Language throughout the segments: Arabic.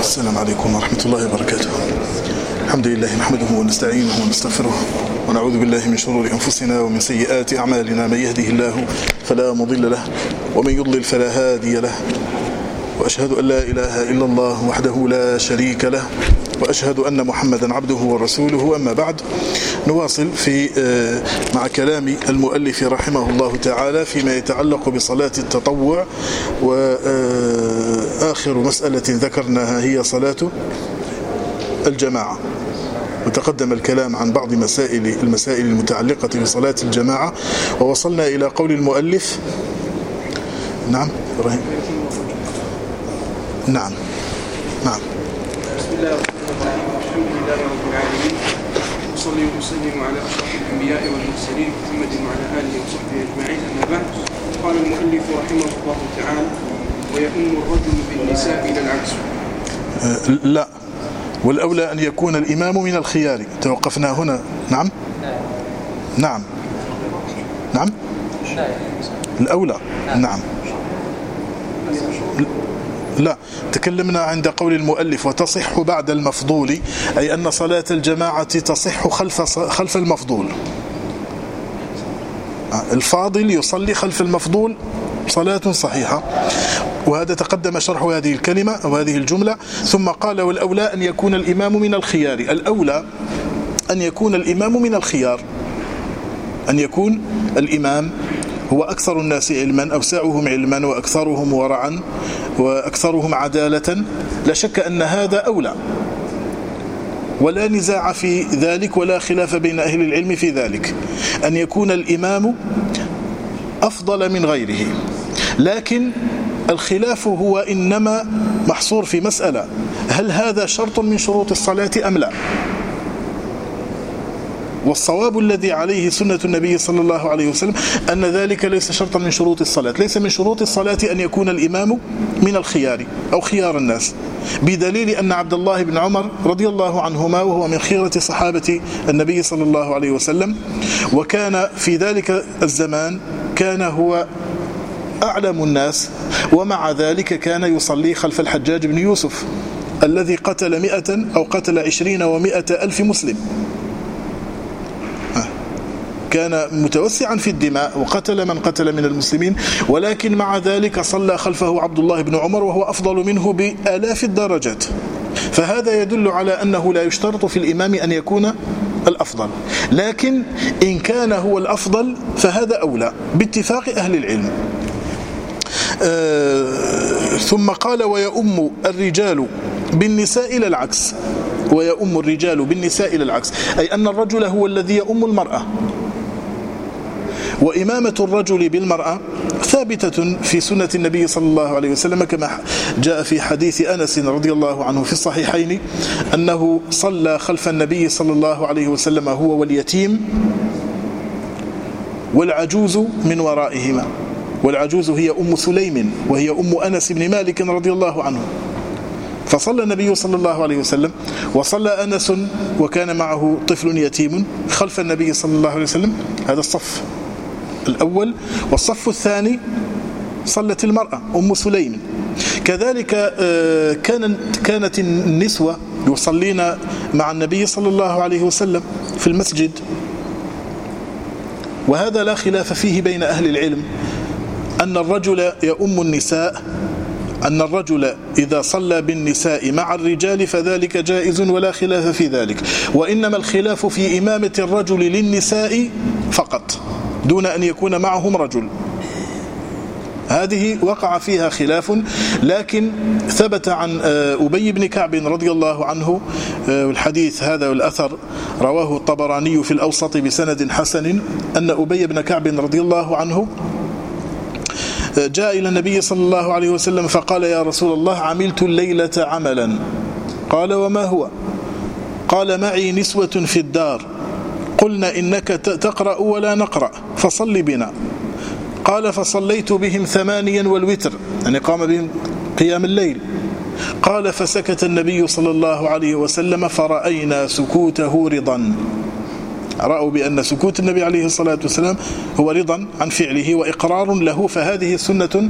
السلام عليكم ورحمة الله وبركاته. الحمد لله نحمده ونستعينه ونستغفره ونعوذ بالله من شرور أنفسنا ومن سيئات أعمالنا. من يهده الله فلا مضل له ومن يضلل فلا هادي له، وأشهد أن لا إله إلا الله وحده لا شريك له، وأشهد أن محمدا عبده ورسوله. أما بعد، نواصل مع كلام المؤلف رحمه الله تعالى فيما يتعلق بصلاة التطوع، وآخر مسألة ذكرناها هي صلاة الجماعة، وتقدم الكلام عن بعض المسائل المتعلقة بصلاة الجماعة، ووصلنا إلى قول المؤلف. نعم إبراهيم. نعم. بسم الله الرحمن الرحيم. الحمد لله رب العالمين، وصلي وسلم على أشرف الأنبياء والمرسلين محمد وعلى آله وصحبه أجمعين. أما بعد، قال المؤلف رحمه الله تعالى: ويؤم الرجل بالنساء إلى العكس. لا، والأولى أن يكون الإمام من الخيار. توقفنا هنا. نعم الأولى. نعم. لا، تكلمنا عند قول المؤلف وتصح بعد المفضول، أي أن صلاة الجماعة تصح خلف المفضول. الفاضل يصلي خلف المفضول صلاة صحيحة، وهذا تقدم شرح هذه الكلمة أو هذه الجملة. ثم قال: والأولى أن يكون الإمام من الخيار. الأولى أن يكون الإمام من الخيار، أن يكون الإمام هو أكثر الناس علما، أوسعهم علما، وأكثرهم ورعا، وأكثرهم عدالة. لا شك أن هذا أولى، ولا نزاع في ذلك ولا خلاف بين أهل العلم في ذلك، أن يكون الإمام أفضل من غيره. لكن الخلاف هو إنما محصور في مسألة: هل هذا شرط من شروط الصلاة أم لا؟ والصواب الذي عليه سنة النبي صلى الله عليه وسلم أن ذلك ليس شرطا من شروط الصلاة. ليس من شروط الصلاة أن يكون الإمام من الخيار أو خيار الناس، بدليل أن عبد الله بن عمر رضي الله عنهما، وهو من خيرة صحابة النبي صلى الله عليه وسلم، وكان في ذلك الزمان كان هو أعلم الناس، ومع ذلك كان يصلي خلف الحجاج بن يوسف الذي قتل 100 أو قتل 20 و100 ألف مسلم. كان متوسعا في الدماء وقتل من قتل من المسلمين، ولكن مع ذلك صلى خلفه عبد الله بن عمر وهو أفضل منه بآلاف الدرجات. فهذا يدل على أنه لا يشترط في الإمام أن يكون الأفضل، لكن إن كان هو الأفضل فهذا أولى باتفاق أهل العلم. ثم قال: ويؤم الرجال بالنساء إلى العكس. ويؤم الرجال بالنساء إلى العكس، أي أن الرجل هو الذي يؤم المرأة. وإمامة الرجل بالمرأة ثابتة في سنة النبي صلى الله عليه وسلم، كما جاء في حديث أنس رضي الله عنه في الصحيحين أنه صلى خلف النبي صلى الله عليه وسلم هو واليتيم والعجوز من ورائهما. والعجوز هي أم سليم، وهي أم أنس بن مالك رضي الله عنه. فصلى النبي صلى الله عليه وسلم، وصلى أنس وكان معه طفل يتيم خلف النبي صلى الله عليه وسلم. هذا الصف الأول. والصف الثاني صلت المرأة أم سليم. كذلك كانت النسوة يصلين مع النبي صلى الله عليه وسلم في المسجد، وهذا لا خلاف فيه بين أهل العلم أن الرجل يؤم النساء، أن الرجل إذا صلى بالنساء مع الرجال فذلك جائز ولا خلاف في ذلك، وإنما الخلاف في إمامة الرجل للنساء فقط دون أن يكون معهم رجل. هذه وقع فيها خلاف، لكن ثبت عن أبي بن كعب رضي الله عنه، والحديث هذا والأثر رواه الطبراني في الأوسط بسند حسن، أن أبي بن كعب رضي الله عنه جاء إلى النبي صلى الله عليه وسلم فقال: يا رسول الله، عملت الليلة عملا. قال: وما هو؟ قال: معي نسوة في الدار، قلنا إنك تقرأ ولا نقرأ، فصل بنا. قال: فصليت بهم 8 والوتر، يعني قام بهم قيام الليل. قال: فسكت النبي صلى الله عليه وسلم، فرأينا سكوته رضا. رأوا بأن سكوت النبي عليه الصلاة والسلام هو رضا عن فعله وإقرار له، فهذه سنة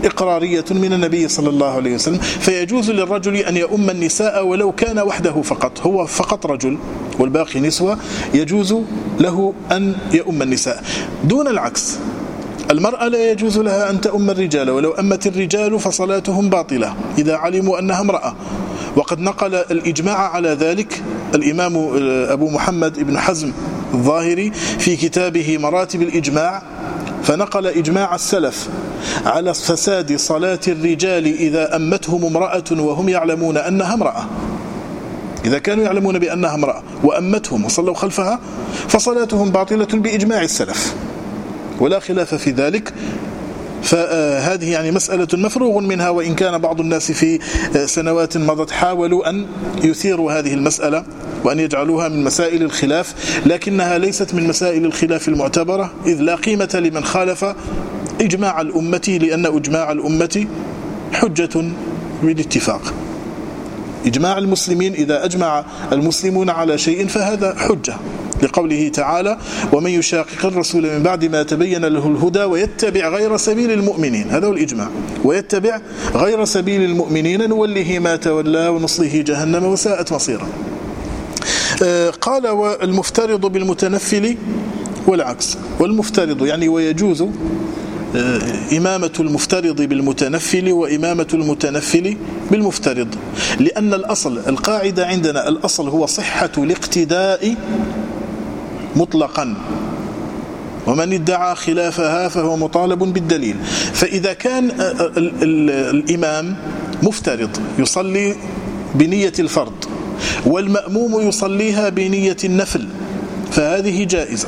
إقرارية من النبي صلى الله عليه وسلم، فيجوز للرجل أن يؤم النساء ولو كان وحده فقط، هو فقط رجل والباقي نسوة، يجوز له أن يؤم النساء. دون العكس، المرأة لا يجوز لها أن تؤم الرجال، ولو أمت الرجال فصلاتهم باطلة إذا علموا أنها امرأة. وقد نقل الإجماع على ذلك الإمام أبو محمد بن حزم الظاهري في كتابه مراتب الإجماع، فنقل إجماع السلف على فساد صلاة الرجال إذا أمتهم امرأة وهم يعلمون أنها امرأة. إذا كانوا يعلمون بأنها امرأة وأمتهم وصلوا خلفها فصلاتهم باطلة بإجماع السلف ولا خلاف في ذلك. فهذه يعني مسألة مفروغ منها، وإن كان بعض الناس في سنوات مضت حاولوا أن يثيروا هذه المسألة وأن يجعلوها من مسائل الخلاف، لكنها ليست من مسائل الخلاف المعتبرة، إذ لا قيمة لمن خالف إجماع الأمة، لأن إجماع الأمة حجة بالاتفاق. إجماع المسلمين إذا أجمع المسلمون على شيء فهذا حجة، لقوله تعالى: ومن يشاقق الرسول من بعد ما تبين له الهدى ويتبع غير سبيل المؤمنين، هذا هو الإجماع، ويتبع غير سبيل المؤمنين نوله ما تولى ونصله جهنم وساءت مصيرا. قال: والمفترض بالمتنفل والعكس. والمفترض يعني ويجوز إمامة المفترض بالمتنفل وإمامة المتنفل بالمفترض، لأن الأصل القاعدة عندنا الأصل هو صحة الاقتداء مطلقا، ومن ادعى خلافها فهو مطالب بالدليل. فإذا كان الإمام مفترض يصلي بنية الفرض والمأموم يصليها بنية النفل فهذه جائزة.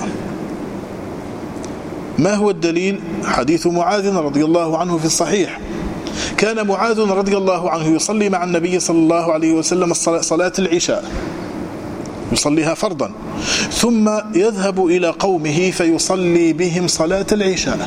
ما هو الدليل؟ حديث معاذ رضي الله عنه في الصحيح، كان معاذ رضي الله عنه يصلي مع النبي صلى الله عليه وسلم صلاة العشاء، يصليها فرضا، ثم يذهب إلى قومه فيصلي بهم صلاة العشاء،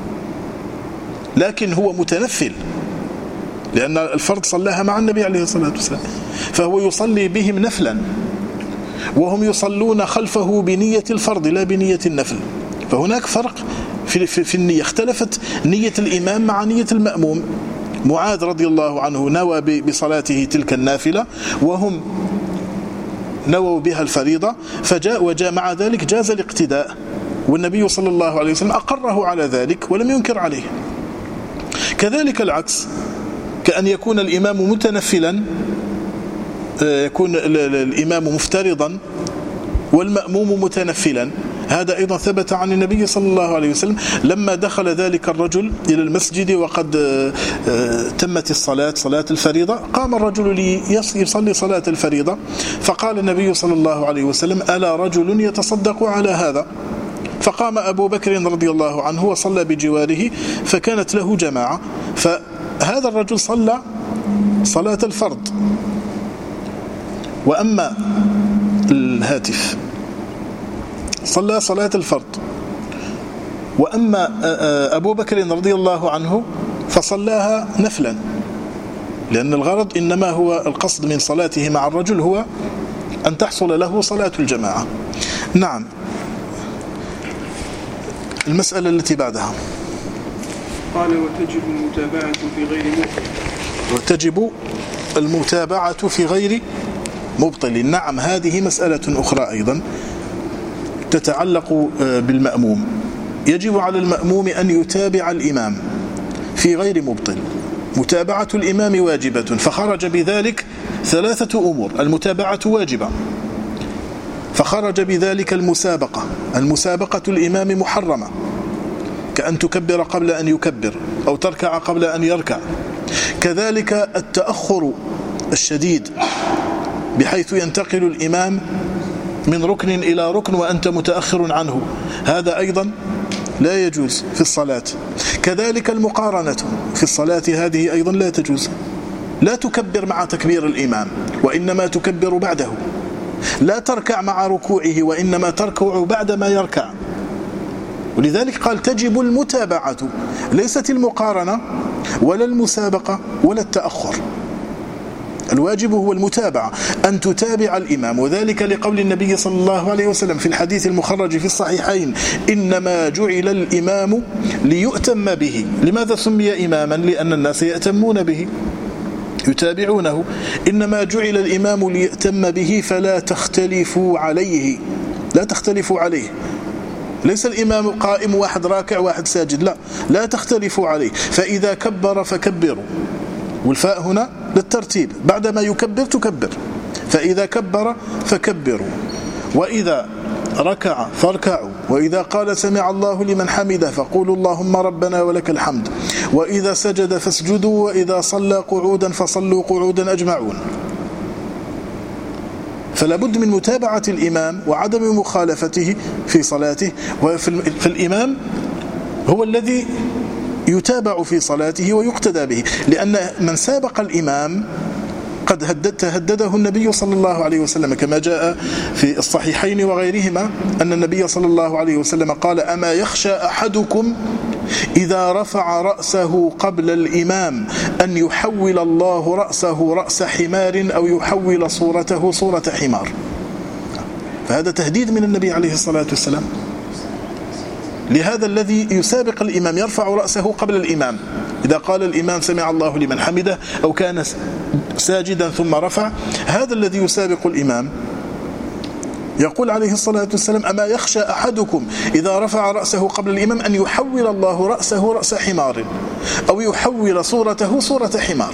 لكن هو متنفل لأن الفرض صلاها مع النبي عليه الصلاة والسلام، فهو يصلي بهم نفلا وهم يصلون خلفه بنية الفرض لا بنية النفل. فهناك فرق في النية، اختلفت نية الإمام مع نية المأموم. معاذ رضي الله عنه نوى بصلاته تلك النافلة وهم نووا بها الفريضة، وجاء مع ذلك جاز الاقتداء، والنبي صلى الله عليه وسلم أقره على ذلك ولم ينكر عليه. كذلك العكس، كأن يكون الإمام متنفلا، يكون الإمام مفترضا والمأموم متنفلا، هذا أيضا ثبت عن النبي صلى الله عليه وسلم لما دخل ذلك الرجل إلى المسجد وقد تمت الصلاة، صلاة الفريضة، قام الرجل ليصلي صلاة الفريضة، فقال النبي صلى الله عليه وسلم: ألا رجل يتصدق على هذا؟ فقام أبو بكر رضي الله عنه وصلى بجواره، فكانت له جماعة، فهذا الرجل صلى صلاة الفرض. وأما الهاتف صلى صلاة الفرض، وأما أبو بكر رضي الله عنه فصلاها نفلا، لأن الغرض إنما هو القصد من صلاته مع الرجل هو أن تحصل له صلاة الجماعة. نعم. المسألة التي بعدها قال: وتجب المتابعة في غير مبطل. وتجب المتابعة في غير مبطل. نعم، هذه مسألة أخرى أيضا تتعلق بالمأموم. يجب على المأموم أن يتابع الإمام في غير مبطل. متابعة الإمام واجبة، فخرج بذلك ثلاثة أمور: المتابعة واجبة، فخرج بذلك المسابقة الإمام محرمة، كأن تكبر قبل أن يكبر أو تركع قبل أن يركع. كذلك التأخر الشديد بحيث ينتقل الإمام من ركن إلى ركن وأنت متأخر عنه، هذا أيضا لا يجوز في الصلاة. كذلك المقارنة في الصلاة، هذه أيضا لا تجوز، لا تكبر مع تكبير الإمام وإنما تكبر بعده، لا تركع مع ركوعه وإنما تركع بعدما يركع. ولذلك قال: تجب المتابعة، ليست المقارنة ولا المسابقة ولا التأخر. الواجب هو المتابعة، أن تتابع الإمام، وذلك لقول النبي صلى الله عليه وسلم في الحديث المخرج في الصحيحين: إنما جعل الإمام ليؤتم به. لماذا سمي إماما؟ لأن الناس يأتمون به يتابعونه. إنما جعل الإمام ليأتم به فلا تختلفوا عليه، لا تختلفوا عليه. ليس الإمام قائم واحد راكع واحد ساجد، لا تختلفوا عليه. فإذا كبر فكبروا، والفاء هنا للترتيب، بعدما يكبر تكبر. فإذا كبر فكبروا، وإذا ركع فاركعوا، وإذا قال سمع الله لمن حمده فقولوا اللهم ربنا ولك الحمد، وإذا سجد فاسجدوا، وإذا صلى قعودا فصلوا قعودا أجمعون. فلا بد من متابعة الإمام وعدم مخالفته في صلاته. فالإمام هو الذي يتابع في صلاته ويقتدى به، لأن من سابق الإمام قد تهدده النبي صلى الله عليه وسلم، كما جاء في الصحيحين وغيرهما أن النبي صلى الله عليه وسلم قال: أما يخشى أحدكم إذا رفع رأسه قبل الإمام أن يحول الله رأسه رأس حمار أو يحول صورته صورة حمار. فهذا تهديد من النبي عليه الصلاة والسلام لهذا الذي يسابق الإمام، يرفع رأسه قبل الإمام. إذا قال الإمام سمع الله لمن حمده أو كان ساجدا ثم رفع، هذا الذي يسابق الإمام يقول عليه الصلاة والسلام: أما يخشى أحدكم إذا رفع رأسه قبل الإمام أن يحول الله رأسه رأس حمار أو يحول صورته صورة حمار.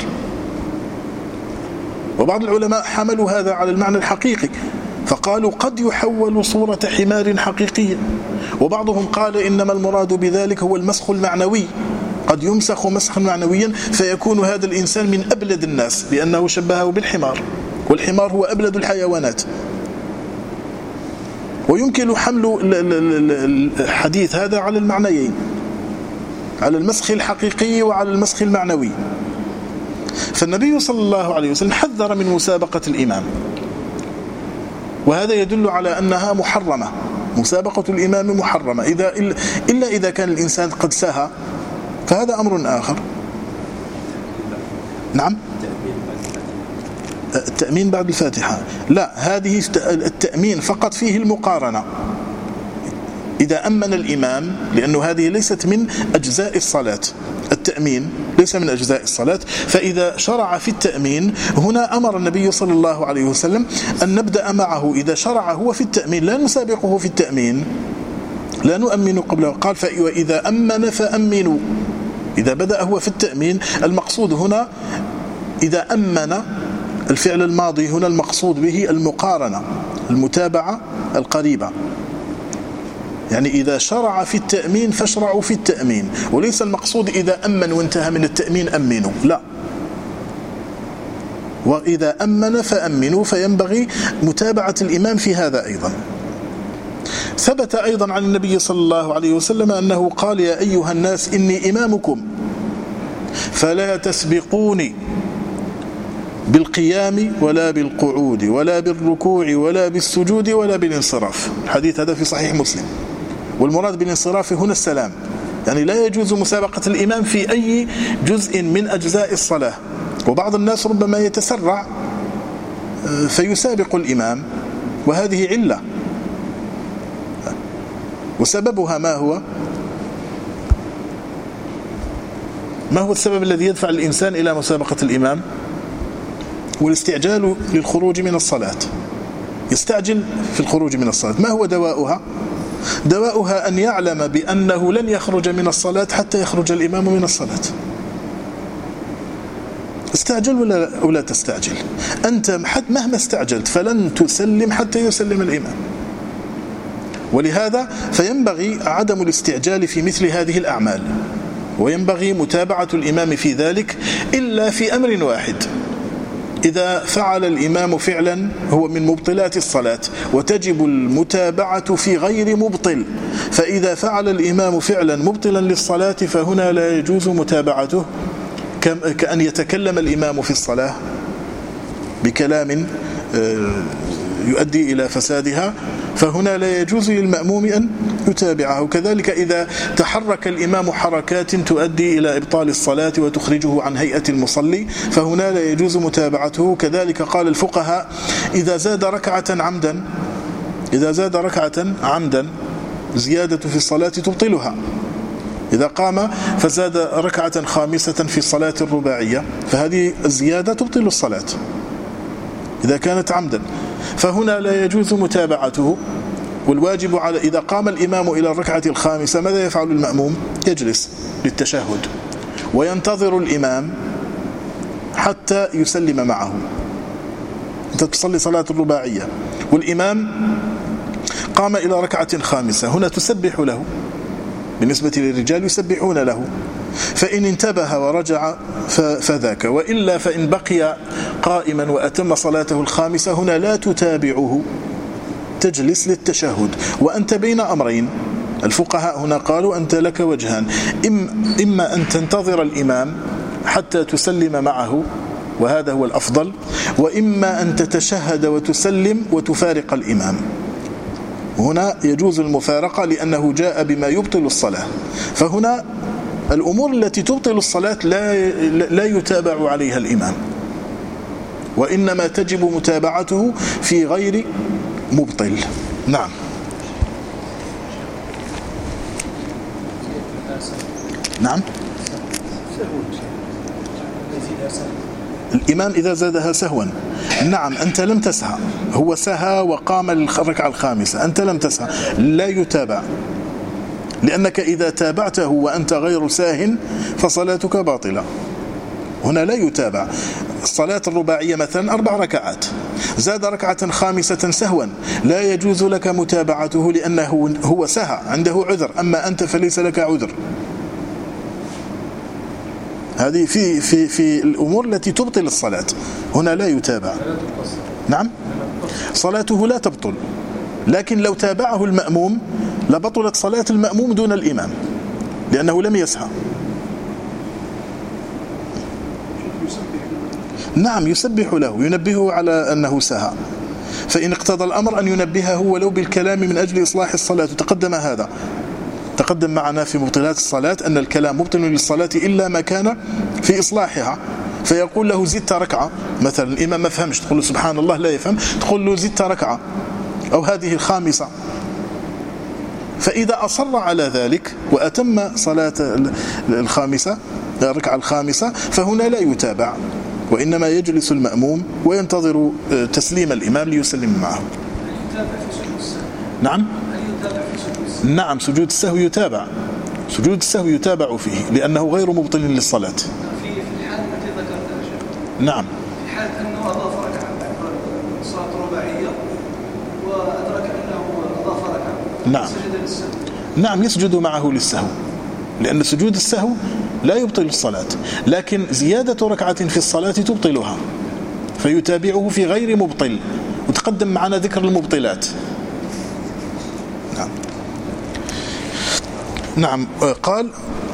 وبعض العلماء حملوا هذا على المعنى الحقيقي، فقالوا قد يحول صورة حمار حقيقية، وبعضهم قال إنما المراد بذلك هو المسخ المعنوي، قد يمسخ مسخا معنويا فيكون هذا الإنسان من أبلد الناس لأنه شبهه بالحمار، والحمار هو أبلد الحيوانات. ويمكن حمل الحديث هذا على المعنيين، على المسخ الحقيقي وعلى المسخ المعنوي. فالنبي صلى الله عليه وسلم حذر من مسابقة الإمام، وهذا يدل على أنها محرمة. مسابقة الإمام محرمة إلا إذا كان الإنسان قد سهى، فهذا أمر آخر. نعم، التأمين بعد الفاتحة لا، هذه التأمين فقط فيه المقارنة. إذا أمن الإمام، لأنه هذه ليست من أجزاء الصلاة، التأمين ليس من أجزاء الصلاة، فإذا شرع في التأمين هنا أمر النبي صلى الله عليه وسلم أن نبدأ معه. إذا شرع هو في التأمين لا نسابقه في التأمين، لا نؤمن قبله. قال: وإذا أمن فأمنوا. إذا بدأ هو في التأمين، المقصود هنا إذا أمن، الفعل الماضي هنا المقصود به المقارنة، المتابعة القريبة. يعني إذا شرع في التأمين فاشرعوا في التأمين، وليس المقصود إذا أمن وانتهى من التأمين أمنوا، لا. وإذا أمن فأمنوا، فينبغي متابعة الإمام في هذا أيضا. ثبت أيضا عن النبي صلى الله عليه وسلم أنه قال: يا أيها الناس إني إمامكم فلا تسبقوني بالقيام ولا بالقعود ولا بالركوع ولا بالسجود ولا بالانصراف. الحديث هذا في صحيح مسلم. والمراد بالانصراف هنا السلام، يعني لا يجوز مسابقة الإمام في أي جزء من أجزاء الصلاة. وبعض الناس ربما يتسرع فيسابق الإمام، وهذه علة. وسببها ما هو؟ ما هو السبب الذي يدفع الإنسان إلى مسابقة الإمام؟ والاستعجال للخروج من الصلاة، يستعجل في الخروج من الصلاة. ما هو دواؤها؟ دواؤها أن يعلم بأنه لن يخرج من الصلاة حتى يخرج الإمام من الصلاة. استعجل ولا تستعجل؟ أنت مهما استعجلت فلن تسلم حتى يسلم الإمام. ولهذا فينبغي عدم الاستعجال في مثل هذه الأعمال، وينبغي متابعة الإمام في ذلك إلا في أمر واحد: إذا فعل الإمام فعلا هو من مبطلات الصلاة، وتجب المتابعة في غير مبطل. فإذا فعل الإمام فعلا مبطلا للصلاة فهنا لا يجوز متابعته، كأن يتكلم الإمام في الصلاة بكلام يؤدي إلى فسادها، فهنا لا يجوز للمأموم أن يتابعه. كذلك إذا تحرك الإمام حركات تؤدي إلى إبطال الصلاة وتخرجه عن هيئة المصلي، فهنا لا يجوز متابعته. كذلك قال الفقهاء إذا زاد ركعة عمدا زيادة في الصلاة تبطلها. إذا قام فزاد ركعة خامسة في الصلاة الرباعية فهذه الزيادة تبطل الصلاة إذا كانت عمدا، فهنا لا يجوز متابعته. والواجب على إذا قام الإمام إلى الركعة الخامسة ماذا يفعل المأموم؟ يجلس للتشهد وينتظر الإمام حتى يسلم معه. أنت تصلي صلاة الرباعية والإمام قام إلى ركعة خامسة، هنا تسبح له، بالنسبة للرجال يسبحون له، فإن انتبه ورجع فذاك، وإلا فإن بقي قائما وأتم صلاته الخامسة هنا لا تتابعه، تجلس للتشهد وأنت بين أمرين. الفقهاء هنا قالوا أنت لك وجهان، إما أن تنتظر الإمام حتى تسلم معه وهذا هو الأفضل، وإما أن تتشهد وتسلم وتفارق الإمام. هنا يجوز المفارقة لأنه جاء بما يبطل الصلاة، فهنا الأمور التي تبطل الصلاة لا يتابع عليها الإمام، وإنما تجب متابعته في غير مبطل. نعم. نعم. الإمام إذا زادها سهوا، نعم أنت لم تسهى، هو سهى وقام الركعة الخامسة، أنت لم تسهى، لا يتابع، لأنك إذا تابعته وأنت غير ساه فصلاتك باطلة. هنا لا يتابع. الصلاة الرباعية مثلا 4 ركعات، زاد ركعة خامسة سهوا، لا يجوز لك متابعته لأنه هو سهى، عنده عذر، أما أنت فليس لك عذر. هذه في الأمور التي تبطل الصلاة، هنا لا يتابع. نعم، صلاته لا تبطل، لكن لو تابعه المأموم لبطلت صلاة المأموم دون الإمام لأنه لم يسهى. نعم، يسبح له، ينبهه على أنه سهى، فإن اقتضى الأمر أن ينبهه ولو بالكلام من أجل إصلاح الصلاة. تقدم هذا، تقدم معنا في مبطلات الصلاة أن الكلام مبطل للصلاة إلا ما كان في إصلاحها، فيقول له زدت ركعة مثلا، الإمام ما فهمش، تقول له سبحان الله، لا يفهم، تقول له زدت ركعة أو هذه الخامسة. فإذا أصر على ذلك وأتم صلاة الخامسة، الركعة الخامسة، فهنا لا يتابع، وإنما يجلس المأموم وينتظر تسليم الإمام ليسلم معه. نعم. نعم، سجود السهو يتابع، سجود السهو يتابع فيه لأنه غير مبطل للصلاة. في الحال التي ذكرتها. نعم. في حال أنه أضاف ركعة بعد الصلاة الرباعية وأدرك أنه أضاف ركعة. نعم. سجد للسهو. نعم، يسجد معه للسهو، لأن سجود السهو لا يبطل الصلاة، لكن زيادة ركعة في الصلاة تبطلها، فيتابعه في غير مبطل، وتقدم معنا ذكر المبطلات. نعم. نعم. قال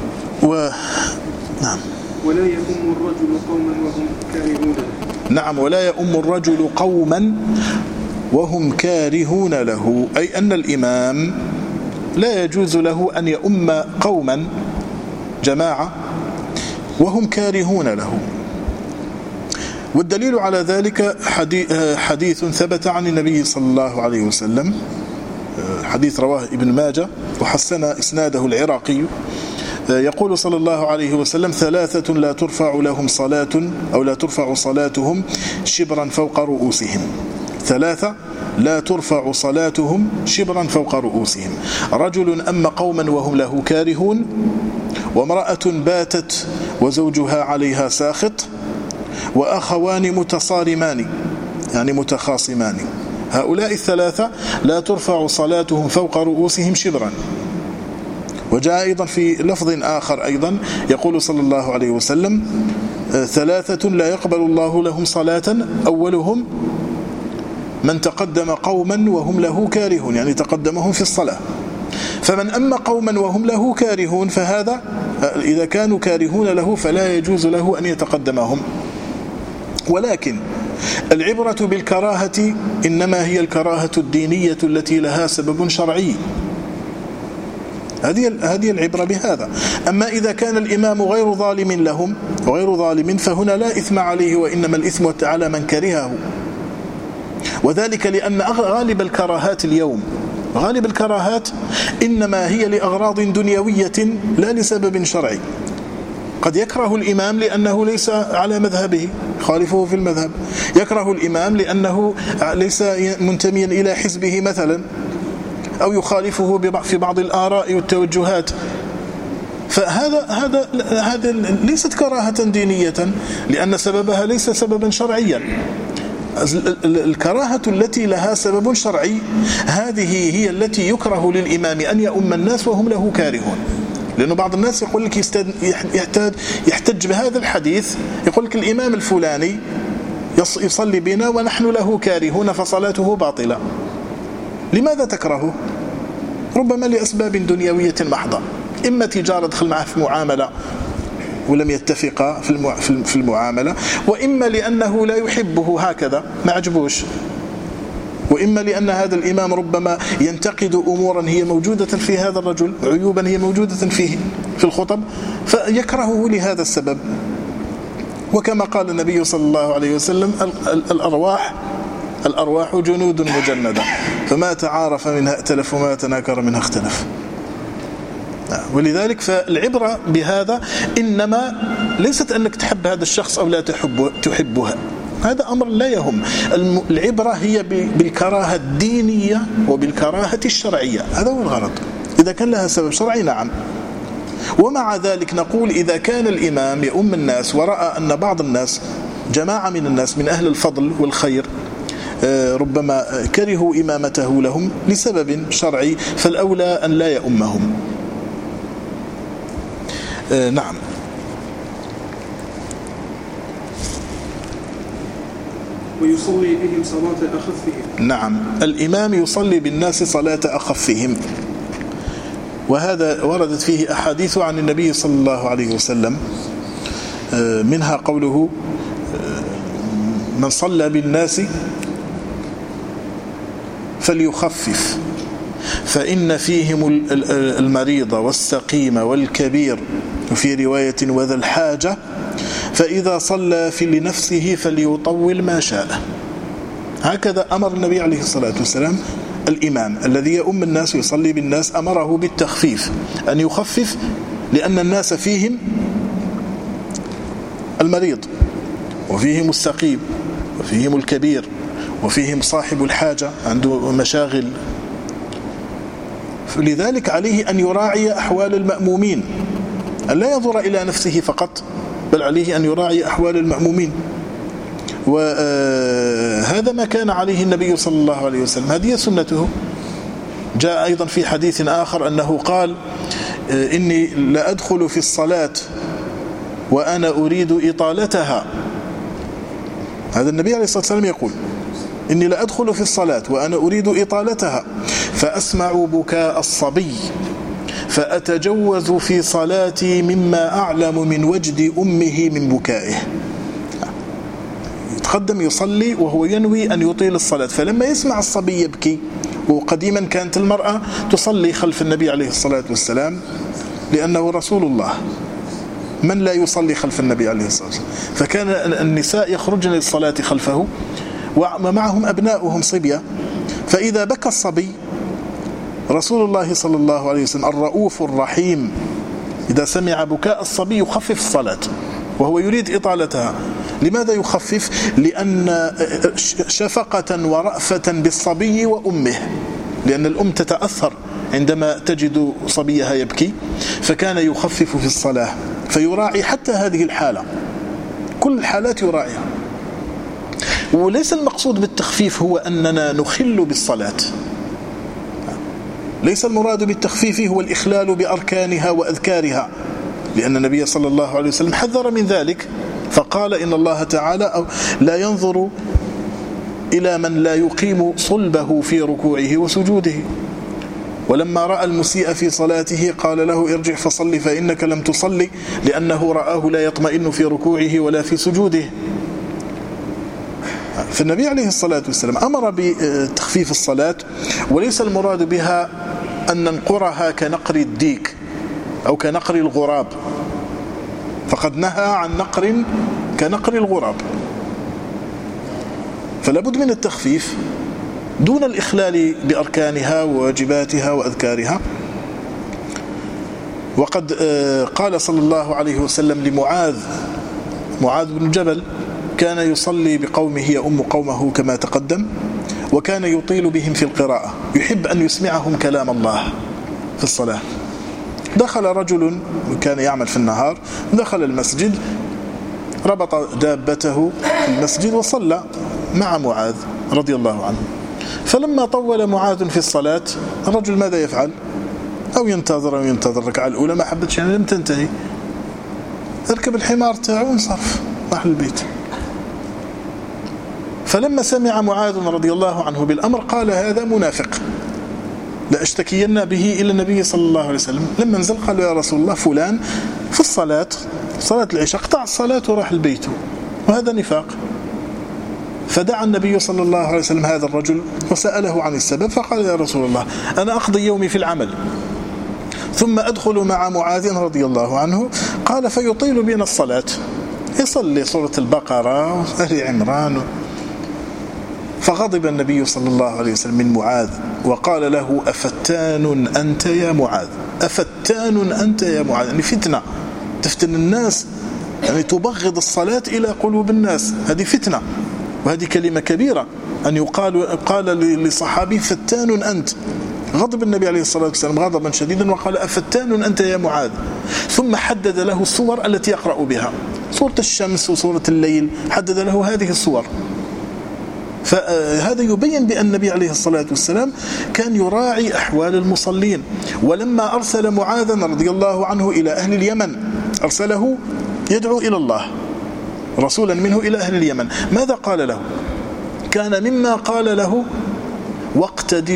نعم. ولا يؤم الرجل قوما وهم كارهون له. نعم، ولا يؤم الرجل قوما وهم كارهون له، أي أن الإمام لا يجوز له أن يؤم قوما جماعة وهم كارهون له. والدليل على ذلك حديث ثبت عن النبي صلى الله عليه وسلم، حديث رواه ابن ماجه وحسن إسناده العراقي، يقول صلى الله عليه وسلم: 3 لا ترفع لهم صلاة أو لا ترفع صلاتهم شبرا فوق رؤوسهم. 3 لا ترفع صلاتهم شبرا فوق رؤوسهم: رجل أما قوما وهم له كارهون، وامرأة باتت وزوجها عليها ساخط، وأخوان متصارمان يعني متخاصمان. هؤلاء 3 لا ترفع صلاتهم فوق رؤوسهم شبرا. وجاء أيضا في لفظ آخر أيضا يقول صلى الله عليه وسلم: 3 لا يقبل الله لهم صلاة، أولهم من تقدم قوما وهم له كارهون، يعني تقدمهم في الصلاة. فمن أما قوما وهم له كارهون فهذا إذا كانوا كارهون له فلا يجوز له أن يتقدمهم. ولكن العبرة بالكراهة إنما هي الكراهة الدينية التي لها سبب شرعي، هذه العبرة بهذا. أما إذا كان الإمام غير ظالم لهم وغير ظالم فهنا لا إثم عليه، وإنما الإثم على من كرهه. وذلك لأن غالب الكراهات اليوم، غالب الكراهات إنما هي لأغراض دنيوية لا لسبب شرعي. قد يكره الإمام لأنه ليس على مذهبه، خالفه في المذهب، يكره الإمام لأنه ليس منتميا إلى حزبه مثلا، أو يخالفه في بعض الآراء والتوجهات. هذا ليست كراهة دينية لأن سببها ليس سببا شرعيا. الكراهة التي لها سبب شرعي هذه هي التي يكره للإمام أن يؤم الناس وهم له كارهون. لأنه بعض الناس يقول لك يحتج بهذا الحديث، يقول لك الإمام الفلاني يصلي بنا ونحن له كارهون فصلاته باطلة. لماذا تكرهه؟ ربما لأسباب دنيوية محضة، إما تجارة دخل معه في معاملة ولم يتفقا في المعاملة، وإما لأنه لا يحبه هكذا ما عجبوش، وإما لأن هذا الإمام ربما ينتقد أمورا هي موجودة في هذا الرجل، عيوبا هي موجودة فيه في الخطب، فيكرهه لهذا السبب. وكما قال النبي صلى الله عليه وسلم: الأرواح جنود مجندة، فما تعارف منها ائتلف وما تناكر منها اختلف. ولذلك فالعبرة بهذا إنما ليست أنك تحب هذا الشخص أو لا تحبها، هذا أمر لا يهم. العبرة هي بالكراهة الدينية وبالكراهة الشرعية، هذا هو الغرض. إذا كان لها سبب شرعي نعم. ومع ذلك نقول إذا كان الإمام يؤم الناس ورأى أن بعض الناس، جماعة من الناس من أهل الفضل والخير، ربما كرهوا إمامته لهم لسبب شرعي، فالأولى أن لا يؤمهم. نعم. ويصلي بهم صلاة أخفهم. نعم، الإمام يصلي بالناس صلاة أخفهم، وهذا وردت فيه أحاديث عن النبي صلى الله عليه وسلم، منها قوله: من صلى بالناس فليخفف فإن فيهم المريض والسقيم والكبير، وفي رواية وذا الحاجة، فإذا صلى لنفسه فليطول ما شاء. هكذا أمر النبي عليه الصلاة والسلام الإمام الذي يؤم الناس ويصلي بالناس، أمره بالتخفيف، أن يخفف، لأن الناس فيهم المريض وفيهم السقيم وفيهم الكبير وفيهم صاحب الحاجة عنده مشاغل. فلذلك عليه أن يراعي أحوال المأمومين، أن لا ينظر إلى نفسه فقط، بل عليه أن يراعي أحوال المأمومين. وهذا ما كان عليه النبي صلى الله عليه وسلم، هذه سنته. جاء أيضا في حديث آخر أنه قال: إني لأدخل في الصلاة وأنا أريد إطالتها. هذا النبي عليه الصلاة والسلام يقول: إني لأدخل في الصلاة وأنا أريد إطالتها فأسمع بكاء الصبي فأتجوز في صلاتي مما أعلم من وجد أمه من بكائه. يتقدم يصلي وهو ينوي أن يطيل الصلاة، فلما يسمع الصبي يبكي، وقديما كانت المرأة تصلي خلف النبي عليه الصلاة والسلام لأنه رسول الله، من لا يصلي خلف النبي عليه الصلاة والسلام؟ فكان النساء يخرجن للصلاة خلفه ومعهم أبناؤهم صبية، فإذا بكى الصبي رسول الله صلى الله عليه وسلم الرؤوف الرحيم إذا سمع بكاء الصبي يخفف الصلاة وهو يريد إطالتها. لماذا يخفف؟ لأن شفقة ورأفة بالصبي وأمه، لأن الأم تتأثر عندما تجد صبيها يبكي، فكان يخفف في الصلاة، فيراعي حتى هذه الحالة، كل الحالات يراعيها. وليس المقصود بالتخفيف هو أننا نخل بالصلاة، ليس المراد بالتخفيف هو الإخلال بأركانها وأذكارها، لأن النبي صلى الله عليه وسلم حذر من ذلك، فقال: إن الله تعالى لا ينظر إلى من لا يقيم صلبه في ركوعه وسجوده. ولما رأى المسيء في صلاته قال له: ارجع فصلي فإنك لم تصلي، لأنه رآه لا يطمئن في ركوعه ولا في سجوده. فالنبي عليه الصلاة والسلام أمر بتخفيف الصلاة، وليس المراد بها أن ننقرها كنقر الديك أو كنقر الغراب، فقد نهى عن نقر كنقر الغراب، فلا بد من التخفيف دون الإخلال بأركانها وواجباتها وأذكارها. وقد قال صلى الله عليه وسلم معاذ بن جبل كان يصلي بقومه يؤم قومه كما تقدم، وكان يطيل بهم في القراءة، يحب أن يسمعهم كلام الله في الصلاة. دخل رجل كان يعمل في النهار، دخل المسجد، ربط دابته في المسجد وصلى مع معاذ رضي الله عنه. فلما طول معاذ في الصلاة الرجل ماذا يفعل؟ أو ينتظر الركعة الأولى، ما حبتش يعني لم تنتهي، اركب الحمار تاعه وانصرف راح البيت. فلما سمع معاذ رضي الله عنه بالأمر قال هذا منافق، لأشتكين به إلى النبي صلى الله عليه وسلم. لما نزل قال يا رسول الله فلان في صلاة العشاء قطع الصلاة وراح البيت، وهذا نفاق. فدعا النبي صلى الله عليه وسلم هذا الرجل وسأله عن السبب، فقال يا رسول الله أنا أقضي يومي في العمل ثم أدخل مع معاذ رضي الله عنه، قال فيطيل بنا الصلاة، يصلي سورة البقرة وآل عمران. فغضب النبي صلى الله عليه وسلم من معاذ وقال له أفتان أنت يا معاذ، أفتان أنت يا معاذ، يعني فتنة، تفتن الناس، يعني تبغض الصلاة إلى قلوب الناس، هذه فتنة، وهذه كلمة كبيرة أن قال لصحابي فتان أنت. غضب النبي عليه الصلاة والسلام غضبا شديدا وقال أفتان أنت يا معاذ، ثم حدد له الصور التي يقرأ بها، سورة الشمس وسورة الليل، حدد له هذه الصور. فهذا يبين بأن النبي عليه الصلاة والسلام كان يراعي أحوال المصلين. ولما أرسل معاذا رضي الله عنه إلى أهل اليمن، أرسله يدعو إلى الله، رسولا منه إلى أهل اليمن، ماذا قال له؟ كان مما قال له واقتدي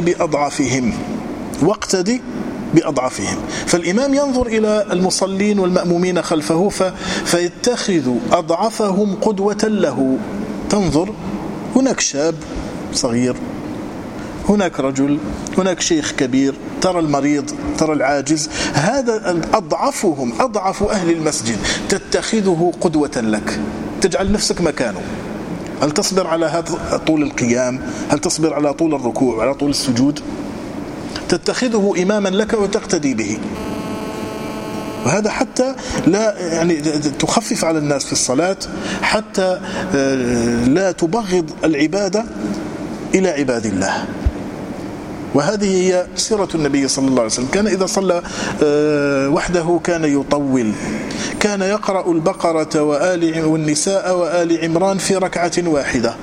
بأضعفهم. فالإمام ينظر إلى المصلين والمأمومين خلفه فيتخذ أضعفهم قدوة له. تنظر هناك شاب صغير، هناك رجل، هناك شيخ كبير، ترى المريض، ترى العاجز، هذا أضعفهم، أضعف أهل المسجد، تتخذه قدوة لك، تجعل نفسك مكانه. هل تصبر على هذا طول القيام؟ هل تصبر على طول الركوع وعلى طول السجود؟ تتخذه إماما لك وتقتدي به. وهذا حتى لا يعني تخفف على الناس في الصلاة، حتى لا تبغض العبادة إلى عباد الله. وهذه هي سيرة النبي صلى الله عليه وسلم. كان إذا صلى وحده كان يطول، كان يقرأ البقرة والنساء وآل عمران في ركعة واحدة،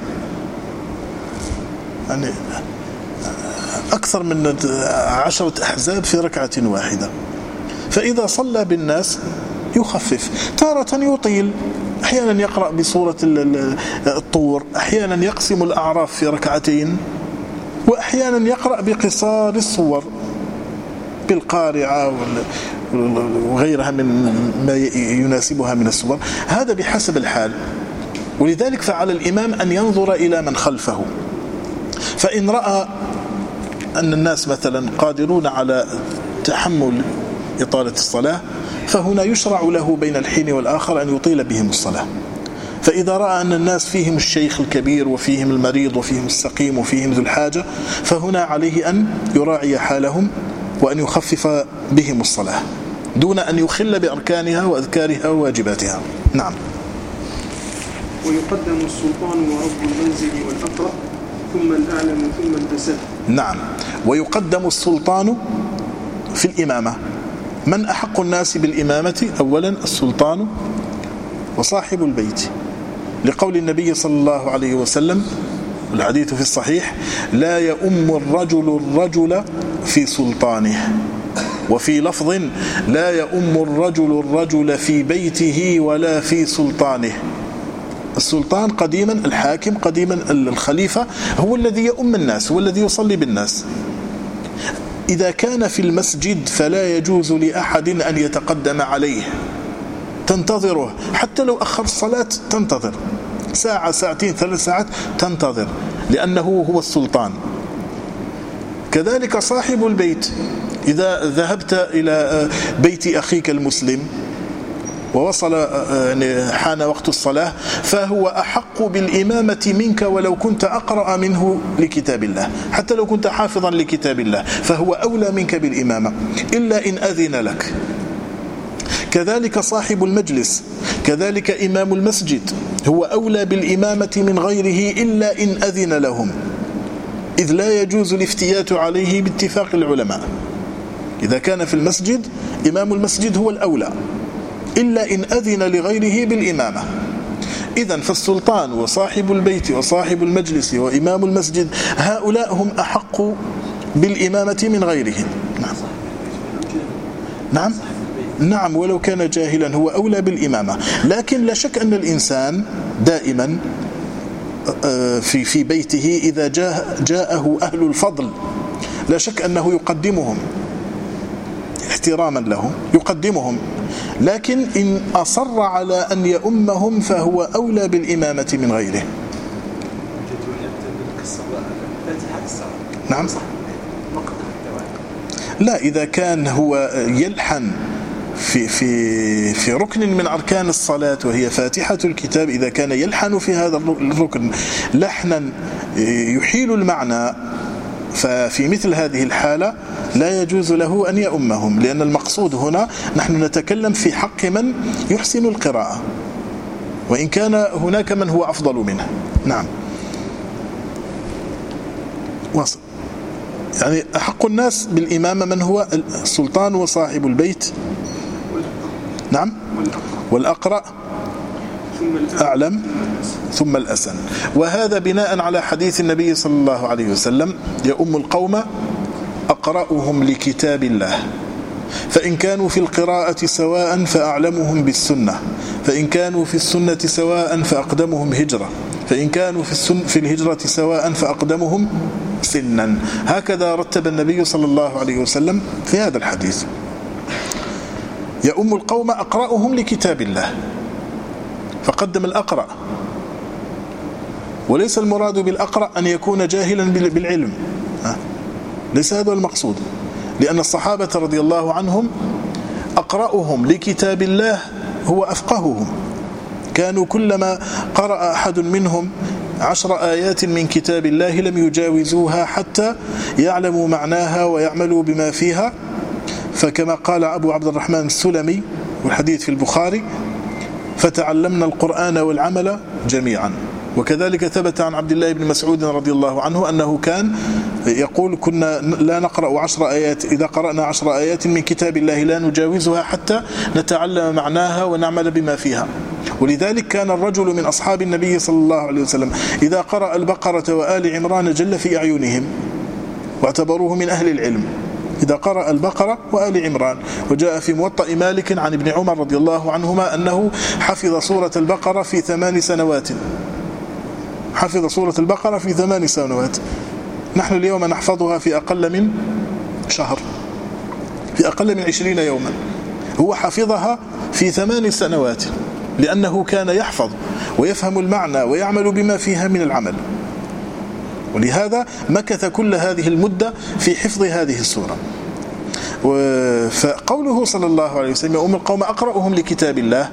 يعني أكثر من 10 أحزاب في ركعة واحدة. فإذا صلى بالناس يخفف، تارة يطيل، أحيانا يقرأ بسورة الطور، أحيانا يقسم الأعراف في ركعتين، وأحيانا يقرأ بقصار الصور، بالقارعة وغيرها من ما يناسبها من الصور، هذا بحسب الحال. ولذلك فعلى الإمام أن ينظر إلى من خلفه، فإن رأى أن الناس مثلا قادرون على تحمل إطالة الصلاة، فهنا يشرع له بين الحين والآخر أن يطيل بهم الصلاة. فإذا رأى أن الناس فيهم الشيخ الكبير وفيهم المريض وفيهم السقيم وفيهم ذو الحاجة، فهنا عليه أن يراعي حالهم وأن يخفف بهم الصلاة دون أن يخل بأركانها وأذكارها وواجباتها. نعم. ويقدم السلطان ورب المنزل والأقرب ثم الأعلم ثم الأسد. نعم. ويقدم السلطان في الإمامة. من أحق الناس بالإمامة؟ أولا السلطان وصاحب البيت، لقول النبي صلى الله عليه وسلم الحديث في الصحيح: لا يؤم الرجل في سلطانه. وفي لفظ: لا يؤم الرجل في بيته ولا في سلطانه. السلطان قديما الحاكم، قديما الخليفة، هو الذي يؤم الناس، هو الذي يصلي بالناس. إذا كان في المسجد فلا يجوز لأحد أن يتقدم عليه، تنتظره، حتى لو أخر الصلاة تنتظر، ساعة ساعتين 3 ساعات تنتظر، لأنه هو السلطان. كذلك صاحب البيت، إذا ذهبت إلى بيت أخيك المسلم ووصل يعني حان وقت الصلاة، فهو أحق بالإمامة منك ولو كنت أقرأ منه لكتاب الله، حتى لو كنت حافظا لكتاب الله فهو أولى منك بالإمامة إلا إن أذن لك. كذلك صاحب المجلس، كذلك إمام المسجد هو أولى بالإمامة من غيره إلا إن أذن لهم، إذ لا يجوز الافتيات عليه باتفاق العلماء. إذا كان في المسجد إمام المسجد هو الأولى إلا إن أذن لغيره بالإمامة. إذن فالسلطان وصاحب البيت وصاحب المجلس وإمام المسجد هؤلاء هم أحق بالإمامة من غيرهم. نعم ولو كان جاهلا هو أولى بالإمامة. لكن لا شك أن الإنسان دائما في بيته إذا جاءه أهل الفضل لا شك أنه يقدمهم احتراما لهم، يقدمهم، لكن إن أصر على أن يؤمهم فهو أولى بالإمامة من غيره. نعم. لا، إذا كان هو يلحن في ركن من أركان الصلاة وهي فاتحة الكتاب، إذا كان يلحن في هذا الركن لحنا يحيل المعنى، ففي مثل هذه الحالة لا يجوز له أن يؤمهم، لأن المقصود هنا نحن نتكلم في حق من يحسن القراءة، وإن كان هناك من هو أفضل منه. نعم. واصل. يعني أحق الناس بالإمامة من هو السلطان وصاحب البيت. نعم. والأقرأ أعلم ثم الأسن. وهذا بناء على حديث النبي صلى الله عليه وسلم: يؤم القوم أقرأهم لكتاب الله، فإن كانوا في القراءة سواء فأعلمهم بالسنة، فإن كانوا في السنة سواء فأقدمهم هجرة، فإن كانوا في الهجرة سواء فأقدمهم سنا. هكذا رتب النبي صلى الله عليه وسلم في هذا الحديث: يؤم القوم أقرأهم لكتاب الله، فقدم الأقرأ. وليس المراد بالأقرأ أن يكون جاهلا بالعلم، ليس هذا المقصود، لأن الصحابة رضي الله عنهم أقرأهم لكتاب الله هو أفقههم، كانوا كلما قرأ أحد منهم 10 آيات من كتاب الله لم يجاوزوها حتى يعلموا معناها ويعملوا بما فيها. فكما قال أبو عبد الرحمن السلمي والحديث في البخاري: فتعلمنا القرآن والعمل جميعا. وكذلك ثبت عن عبد الله بن مسعود رضي الله عنه أنه كان يقول: كنا لا نقرأ 10 آيات، إذا قرأنا 10 آيات من كتاب الله لا نجاوزها حتى نتعلم معناها ونعمل بما فيها. ولذلك كان الرجل من أصحاب النبي صلى الله عليه وسلم إذا قرأ البقرة وآل عمران جل في أعينهم واعتبروه من أهل العلم، إذا قرأ البقرة وآل عمران. وجاء في موطأ مالك عن ابن عمر رضي الله عنهما أنه حفظ سورة البقرة في 8 سنوات، حفظ سورة البقرة في 8 سنوات. نحن اليوم نحفظها في أقل من شهر، في أقل من 20 يوما. هو حفظها في 8 سنوات لأنه كان يحفظ ويفهم المعنى ويعمل بما فيها من العمل، ولهذا مكث كل هذه المدة في حفظ هذه السورة. فقوله صلى الله عليه وسلم: يؤم القوم أقرأهم لكتاب الله،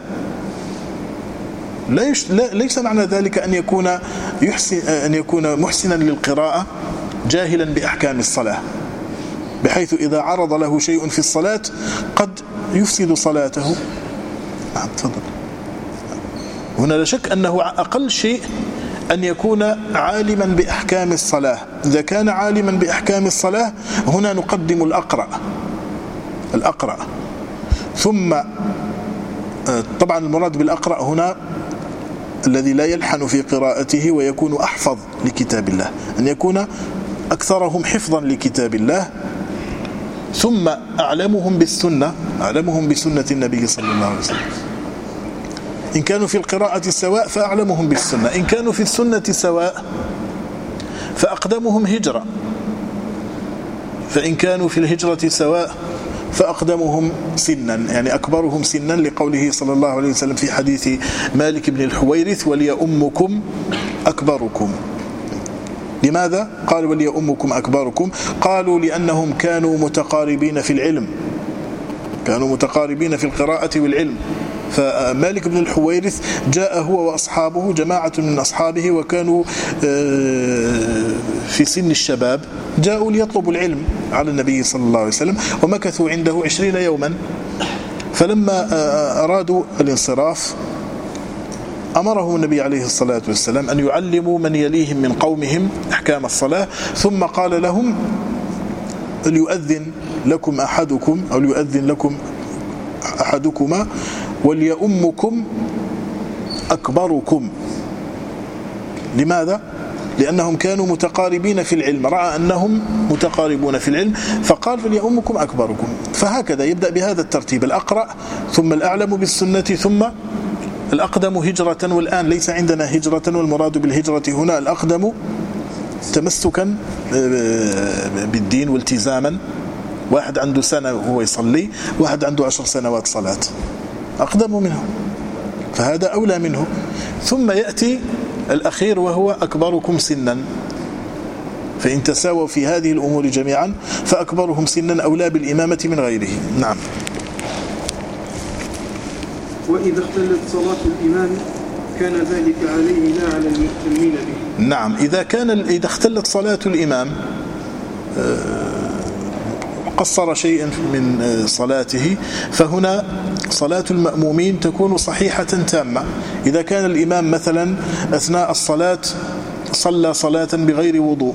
ليس معنى ذلك أن يكون محسنا للقراءة جاهلا بأحكام الصلاة، بحيث إذا عرض له شيء في الصلاة قد يفسد صلاته. نعم تفضل. هنا لا شك أنه أقل شيء أن يكون عالما بأحكام الصلاة. إذا كان عالما بأحكام الصلاة هنا نقدم الأقرأ. ثم طبعا المراد بالأقرأ هنا الذي لا يلحن في قراءته ويكون أحفظ لكتاب الله، أن يكون أكثرهم حفظا لكتاب الله. ثم أعلمهم بالسنة، أعلمهم بسنة النبي صلى الله عليه وسلم. إن كانوا في القراءة سواء فأعلمهم بالسنة، إن كانوا في السنة سواء فأقدمهم هجرة، فإن كانوا في الهجرة سواء فأقدمهم سنا، يعني أكبرهم سنا، لقوله صلى الله عليه وسلم في حديث مالك بن الحويرث: وليؤمكم أكبركم. لماذا قال وليؤمكم أكبركم؟ قالوا لأنهم كانوا متقاربين في العلم، كانوا متقاربين في القراءة والعلم. فمالك بن الحويرث جاء هو وأصحابه، جماعة من أصحابه، وكانوا في سن الشباب، جاءوا ليطلبوا العلم على النبي صلى الله عليه وسلم، ومكثوا عنده 20 يوما. فلما أرادوا الانصراف أمرهم النبي عليه الصلاة والسلام أن يعلموا من يليهم من قومهم أحكام الصلاة، ثم قال لهم: ليؤذن لكم أحدكم، أو ليؤذن لكم أحدكما وليؤمكم أكبركم. لماذا؟ لأنهم كانوا متقاربين في العلم، رأى أنهم متقاربون في العلم فقال: فليؤمكم أكبركم. فهكذا يبدأ بهذا الترتيب: الأقرأ، ثم الأعلم بالسنة، ثم الأقدم هجرة. والآن ليس عندنا هجرة، والمراد بالهجرة هنا الأقدم تمسكا بالدين والتزاما. واحد عنده سنة وهو يصلي، واحد عنده 10 سنوات صلاة، أقدم منه، فهذا أولى منه. ثم يأتي الأخير وهو أكبركم سنا، فإن تساووا في هذه الأمور جميعا فأكبرهم سنا أولى بالإمامة من غيره. نعم. وإذا اختلت صلاة الإمام كان ذلك عليه لا على المؤتمين به. نعم، إذا اختلت صلاة الإمام، قصر شيئا من صلاته، فهنا صلاة المأمومين تكون صحيحة تامة. إذا كان الإمام مثلا أثناء الصلاة صلى صلاة بغير وضوء،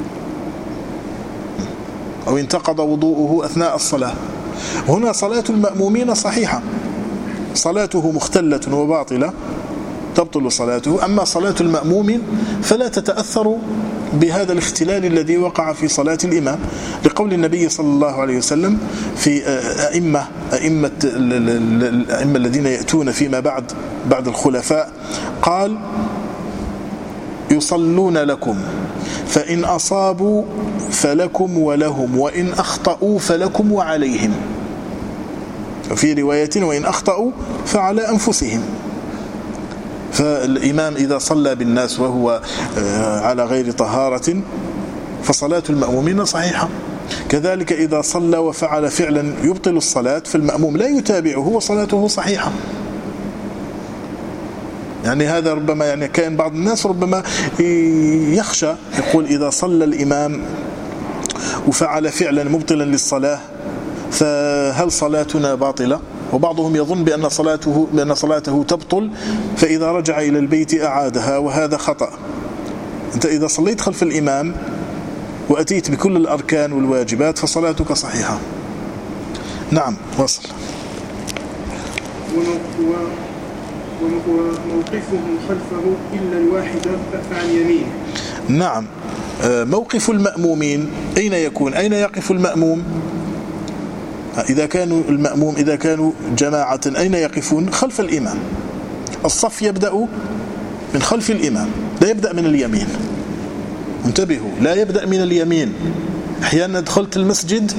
أو انتقض وضوءه أثناء الصلاة، هنا صلاة المأمومين صحيحة، صلاته مختلة وباطلة تبطل صلاته. أما صلاة المأموم فلا تتأثر بهذا الاختلال الذي وقع في صلاة الإمام، لقول النبي صلى الله عليه وسلم في أئمة الذين يأتون فيما بعد الخلفاء، قال: يصلون لكم فإن أصابوا فلكم ولهم، وإن أخطأوا فلكم وعليهم. وفي رواية: وإن أخطأوا فعلى أنفسهم. فالإمام إذا صلى بالناس وهو على غير طهارة فصلاة المأمومين صحيحة. كذلك إذا صلى وفعل فعلا يبطل الصلاة فالمأموم لا يتابعه وصلاته صحيحة. يعني هذا ربما، يعني كان بعض الناس ربما يخشى يقول: إذا صلى الإمام وفعل فعلا مبطلا للصلاة فهل صلاتنا باطلة؟ وبعضهم يظن بأن صلاته تبطل، فإذا رجع إلى البيت أعادها، وهذا خطأ. أنت إذا صليت خلف الإمام وأتيت بكل الأركان والواجبات فصلاتك صحيحة. نعم، وصل. وموقفهم خلفه إلا الواحد فعن يمينه. نعم، موقف المأمومين أين يكون؟ أين يقف المأموم؟ إذا كانوا جماعة أين يقفون؟ خلف الإمام. الصف يبدأ من خلف الإمام، لا يبدأ من اليمين. انتبهوا، لا يبدأ من اليمين. أحيانا دخلت المسجد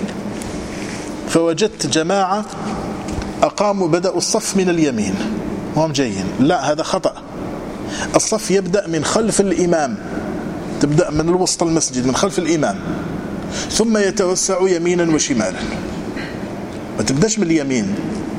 فوجدت جماعة أقاموا بدأوا الصف من اليمين وهم جايين، لا، هذا خطأ. الصف يبدأ من خلف الإمام، تبدأ من وسط المسجد من خلف الإمام، ثم يتوسع يمينا وشمالا، ما تبدأش من اليمين.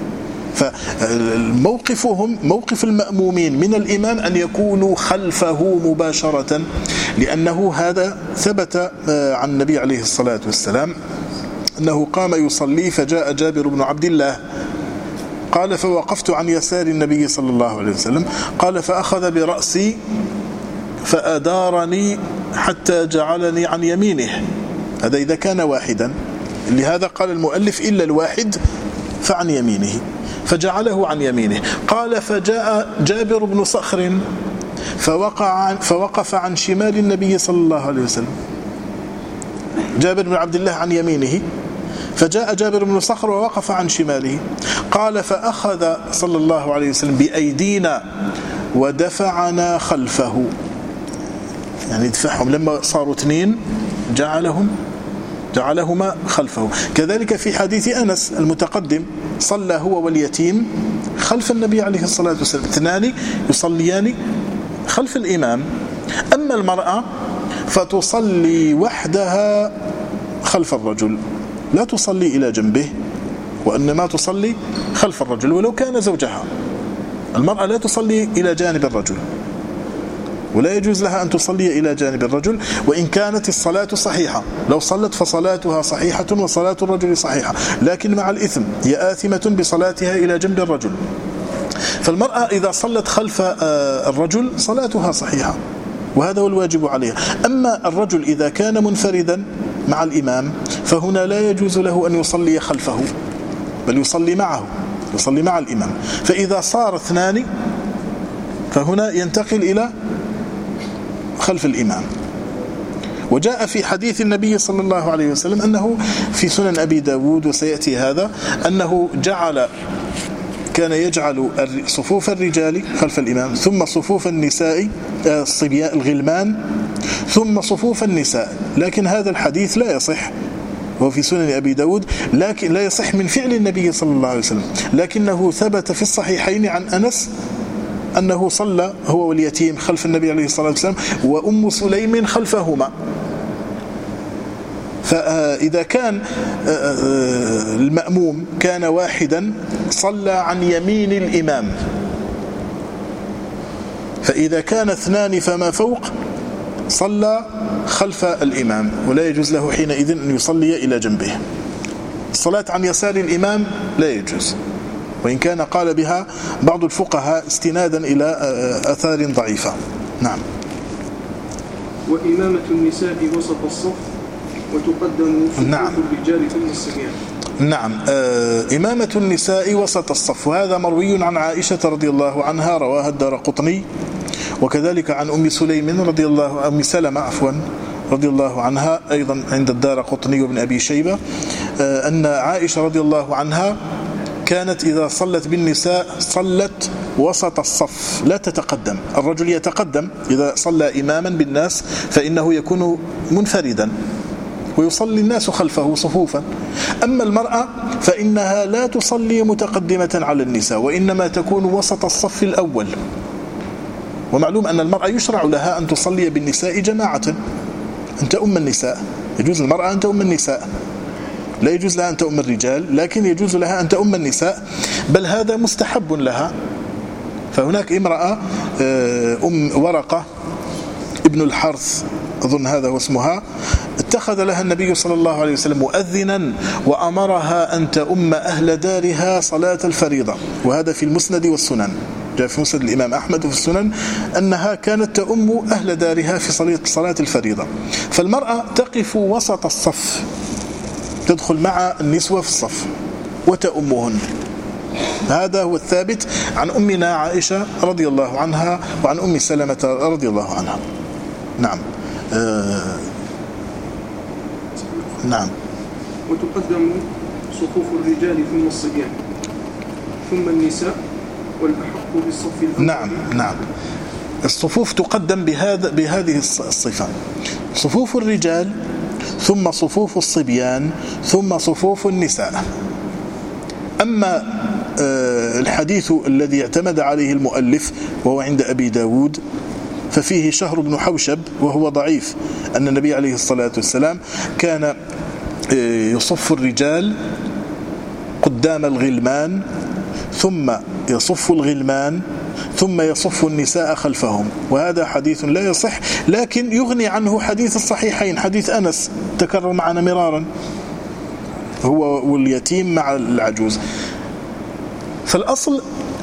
فموقفهم موقف المأمومين من الإمام أن يكونوا خلفه مباشرة، لأنه هذا ثبت عن النبي عليه الصلاة والسلام أنه قام يصلي فجاء جابر بن عبد الله قال: فوقفت عن يسار النبي صلى الله عليه وسلم، قال: فأخذ برأسي فأدارني حتى جعلني عن يمينه. هذا إذا كان واحدا، لهذا قال المؤلف: إلا الواحد فعن يمينه، فجعله عن يمينه. قال: فجاء جابر بن صخر فوقف عن شمال النبي صلى الله عليه وسلم. جابر بن عبد الله عن يمينه، فجاء جابر بن صخر ووقف عن شماله. قال: فأخذ صلى الله عليه وسلم بأيدينا ودفعنا خلفه، يعني دفعهم لما صاروا 2 جعلهم جعلهما خلفه. كذلك في حديث أنس المتقدم صلى هو واليتيم خلف النبي عليه الصلاة والسلام، اثنان يصليان خلف الإمام. أما المرأة فتصلي وحدها خلف الرجل، لا تصلي إلى جنبه، وإنما تصلي خلف الرجل ولو كان زوجها. المرأة لا تصلي إلى جانب الرجل، ولا يجوز لها أن تصلي إلى جانب الرجل وإن كانت الصلاة صحيحة. لو صلت فصلاتها صحيحة وصلاة الرجل صحيحة، لكن مع الإثم هي آثمة بصلاتها إلى جنب الرجل. فالمرأة إذا صلت خلف الرجل صلاتها صحيحة، وهذا هو الواجب عليها. أما الرجل إذا كان منفردا مع الإمام فهنا لا يجوز له أن يصلي خلفه، بل يصلي معه، يصلي مع الإمام. فإذا صار اثنان فهنا ينتقل إلى خلف الإمام. وجاء في حديث النبي صلى الله عليه وسلم أنه في سنن أبي داود وسيأتي هذا، أنه كان يجعل صفوف الرجال خلف الإمام، ثم صفوف النساء الصبيان الغلمان، ثم صفوف النساء. لكن هذا الحديث لا يصح، وهو في سنن أبي داود، لكن لا يصح من فعل النبي صلى الله عليه وسلم، لكنه ثبت في الصحيحين عن أنس أنه صلى هو واليتيم خلف النبي عليه الصلاة والسلام وأم سليم خلفهما. فإذا كان المأموم كان واحدا صلى عن يمين الإمام، فإذا كان اثنان فما فوق صلى خلف الإمام، ولا يجوز له حينئذ أن يصلي إلى جنبه. الصلاة عن يسار الإمام لا يجوز، وإن كان قال بها بعض الفقهاء استنادا إلى آثار ضعيفة. نعم. وإمامة النساء وسط الصف وتقدم صفوف الرجال ثم الصبيان. نعم. إمامة النساء وسط الصف، وهذا مروي عن عائشة رضي الله عنها، رواها الدارقطني، وكذلك عن أم سلمة رضي الله عنها أيضا عند الدارقطني وابن أبي شيبة، أن عائشة رضي الله عنها كانت إذا صلت بالنساء صلت وسط الصف لا تتقدم. الرجل يتقدم إذا صلى إماما بالناس فإنه يكون منفردا ويصلي الناس خلفه صفوفا. أما المرأة فإنها لا تصلي متقدمة على النساء، وإنما تكون وسط الصف الأول. ومعلوم أن المرأة يشرع لها أن تصلي بالنساء جماعة، أنت أم النساء، يجوز المرأة أن تؤم النساء، لا يجوز لها أن تؤم الرجال، لكن يجوز لها أن تؤم النساء، بل هذا مستحب لها. فهناك امرأة ورقة ابن الحرث أظن هذا هو اسمها، اتخذ لها النبي صلى الله عليه وسلم مؤذنا وأمرها أن تؤم أهل دارها صلاة الفريضة، وهذا في المسند والسنن، جاء في مسند الإمام أحمد وفي السنن أنها كانت تؤم أهل دارها في صلاة الفريضة. فالمرأة تقف وسط الصف، تدخل مع النسوة في الصف وتؤمهن. هذا هو الثابت عن أمنا عائشة رضي الله عنها وعن أم سلمة رضي الله عنها. نعم. نعم. وتقدم صفوف الرجال ثم الصبيان ثم النساء والأحق بالصف الأول. نعم. الصفوف تقدم بهذه الصفة: صفوف الرجال ثم صفوف الصبيان ثم صفوف النساء. أما الحديث الذي اعتمد عليه المؤلف وهو عند أبي داود ففيه شهر بن حوشب وهو ضعيف، أن النبي عليه الصلاة والسلام كان يصف الرجال قدام الغلمان ثم يصف الغلمان ثم يصف النساء خلفهم، وهذا حديث لا يصح، لكن يغني عنه حديث الصحيحين، حديث أنس تكرر معنا مرارا، هو واليتيم مع العجوز. فالأصل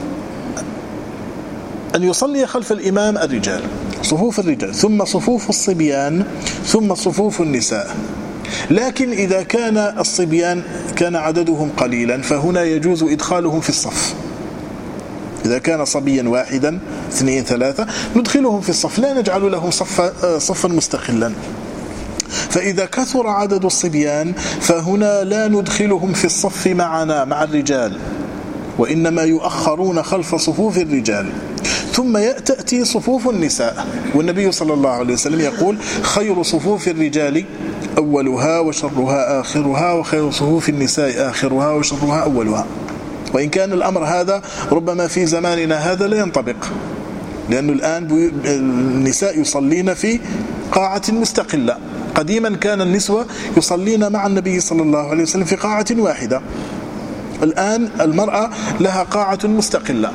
أن يصلي خلف الإمام الرجال، صفوف الرجال ثم صفوف الصبيان ثم صفوف النساء. لكن إذا كان الصبيان كان عددهم قليلا فهنا يجوز إدخالهم في الصف. إذا كان صبيا واحدا 2 3 ندخلهم في الصف، لا نجعل لهم صفا مستقلا. فإذا كثر عدد الصبيان فهنا لا ندخلهم في الصف معنا مع الرجال، وإنما يؤخرون خلف صفوف الرجال. ثم تأتي صفوف النساء، والنبي صلى الله عليه وسلم يقول خير صفوف الرجال أولها وشرها آخرها، وخير صفوف النساء آخرها وشرها أولها. وإن كان الأمر هذا ربما في زماننا هذا لا ينطبق، لأنه الآن النساء يصلين في قاعة مستقلة. قديما كان النسوة يصلين مع النبي صلى الله عليه وسلم في قاعة واحدة، الآن المرأة لها قاعة مستقلة.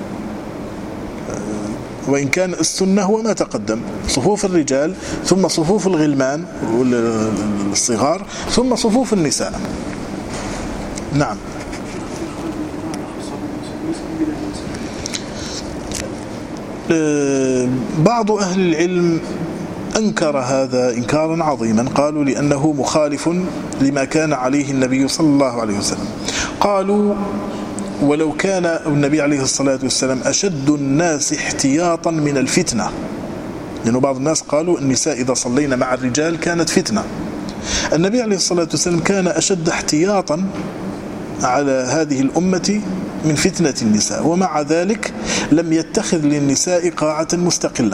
وإن كان السنة هو ما تقدم، صفوف الرجال ثم صفوف الغلمان والصغار ثم صفوف النساء. نعم. بعض أهل العلم أنكر هذا إنكارا عظيما، قالوا لأنه مخالف لما كان عليه النبي صلى الله عليه وسلم. قالوا ولو كان النبي عليه الصلاة والسلام أشد الناس احتياطا من الفتنة، لأنه بعض الناس قالوا النساء إذا صلينا مع الرجال كانت فتنة. النبي عليه الصلاة والسلام كان أشد احتياطا على هذه الأمة من فتنة النساء، ومع ذلك لم يتخذ للنساء قاعة مستقلة،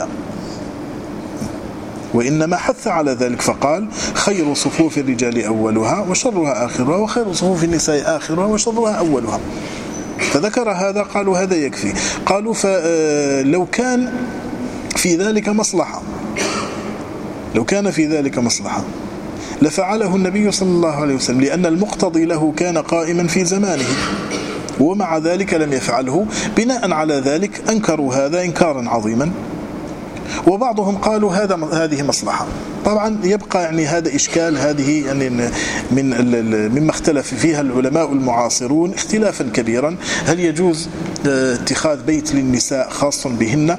وإنما حث على ذلك فقال خير صفوف الرجال أولها وشرها آخرها، وخير صفوف النساء آخرها وشرها أولها. فذكر هذا، قالوا هذا يكفي. قالوا فلو كان في ذلك مصلحة، لو كان في ذلك مصلحة لفعله النبي صلى الله عليه وسلم، لأن المقتضي له كان قائما في زمانه، ومع ذلك لم يفعله. بناء على ذلك أنكروا هذا إنكارا عظيما. وبعضهم قالوا هذه مصلحة. طبعا يبقى يعني هذا إشكال، هذه يعني مما اختلف فيها العلماء المعاصرون اختلافا كبيرا. هل يجوز اتخاذ بيت للنساء خاص بهن،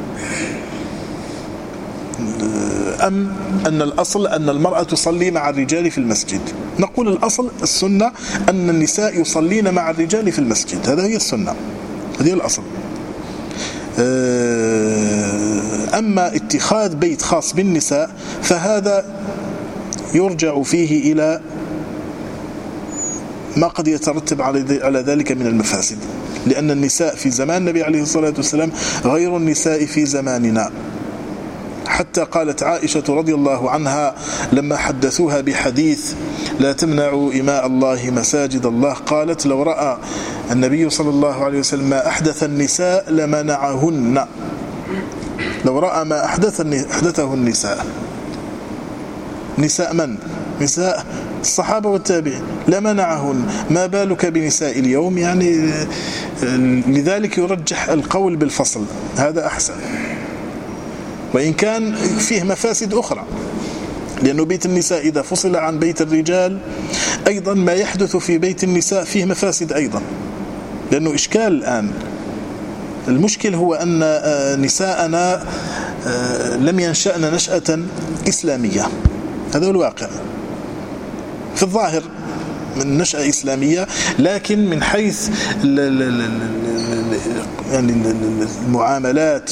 أم أن الأصل أن المرأة تصلي مع الرجال في المسجد؟ نقول الأصل السنة أن النساء يصلين مع الرجال في المسجد، هذا هي السنة، هذه الأصل. أما اتخاذ بيت خاص بالنساء فهذا يرجع فيه إلى ما قد يترتب على ذلك من المفاسد، لأن النساء في زمان النبي عليه الصلاة والسلام غير النساء في زماننا. حتى قالت عائشة رضي الله عنها لما حدثوها بحديث لا تمنعوا إماء الله مساجد الله، قالت لو رأى النبي صلى الله عليه وسلم ما أحدث النساء لمنعهن، لو رأى ما أحدثه النساء. نساء من؟ نساء الصحابة والتابعين، لمنعهن، ما بالك بنساء اليوم؟ يعني لذلك يرجح القول بالفصل، هذا أحسن، وإن كان فيه مفاسد أخرى، لأنه بيت النساء إذا فصل عن بيت الرجال أيضا ما يحدث في بيت النساء فيه مفاسد أيضا، لأنه إشكال الآن. المشكل هو أن نساءنا لم ينشأن نشأة إسلامية، هذا هو الواقع. في الظاهر من نشأة إسلامية، لكن من حيث يعني المعاملات،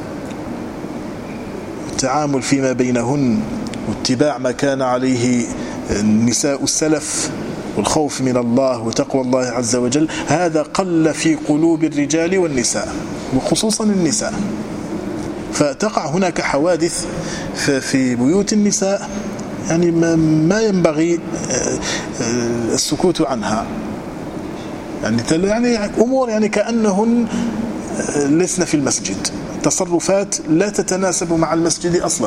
التعامل فيما بينهن، واتباع ما كان عليه النساء السلف، والخوف من الله وتقوى الله عز وجل، هذا قل في قلوب الرجال والنساء، وخصوصا النساء. فتقع هناك حوادث في بيوت النساء يعني ما ينبغي السكوت عنها، يعني أمور يعني كأنهن لسنا في المسجد، تصرفات لا تتناسب مع المسجد أصلا،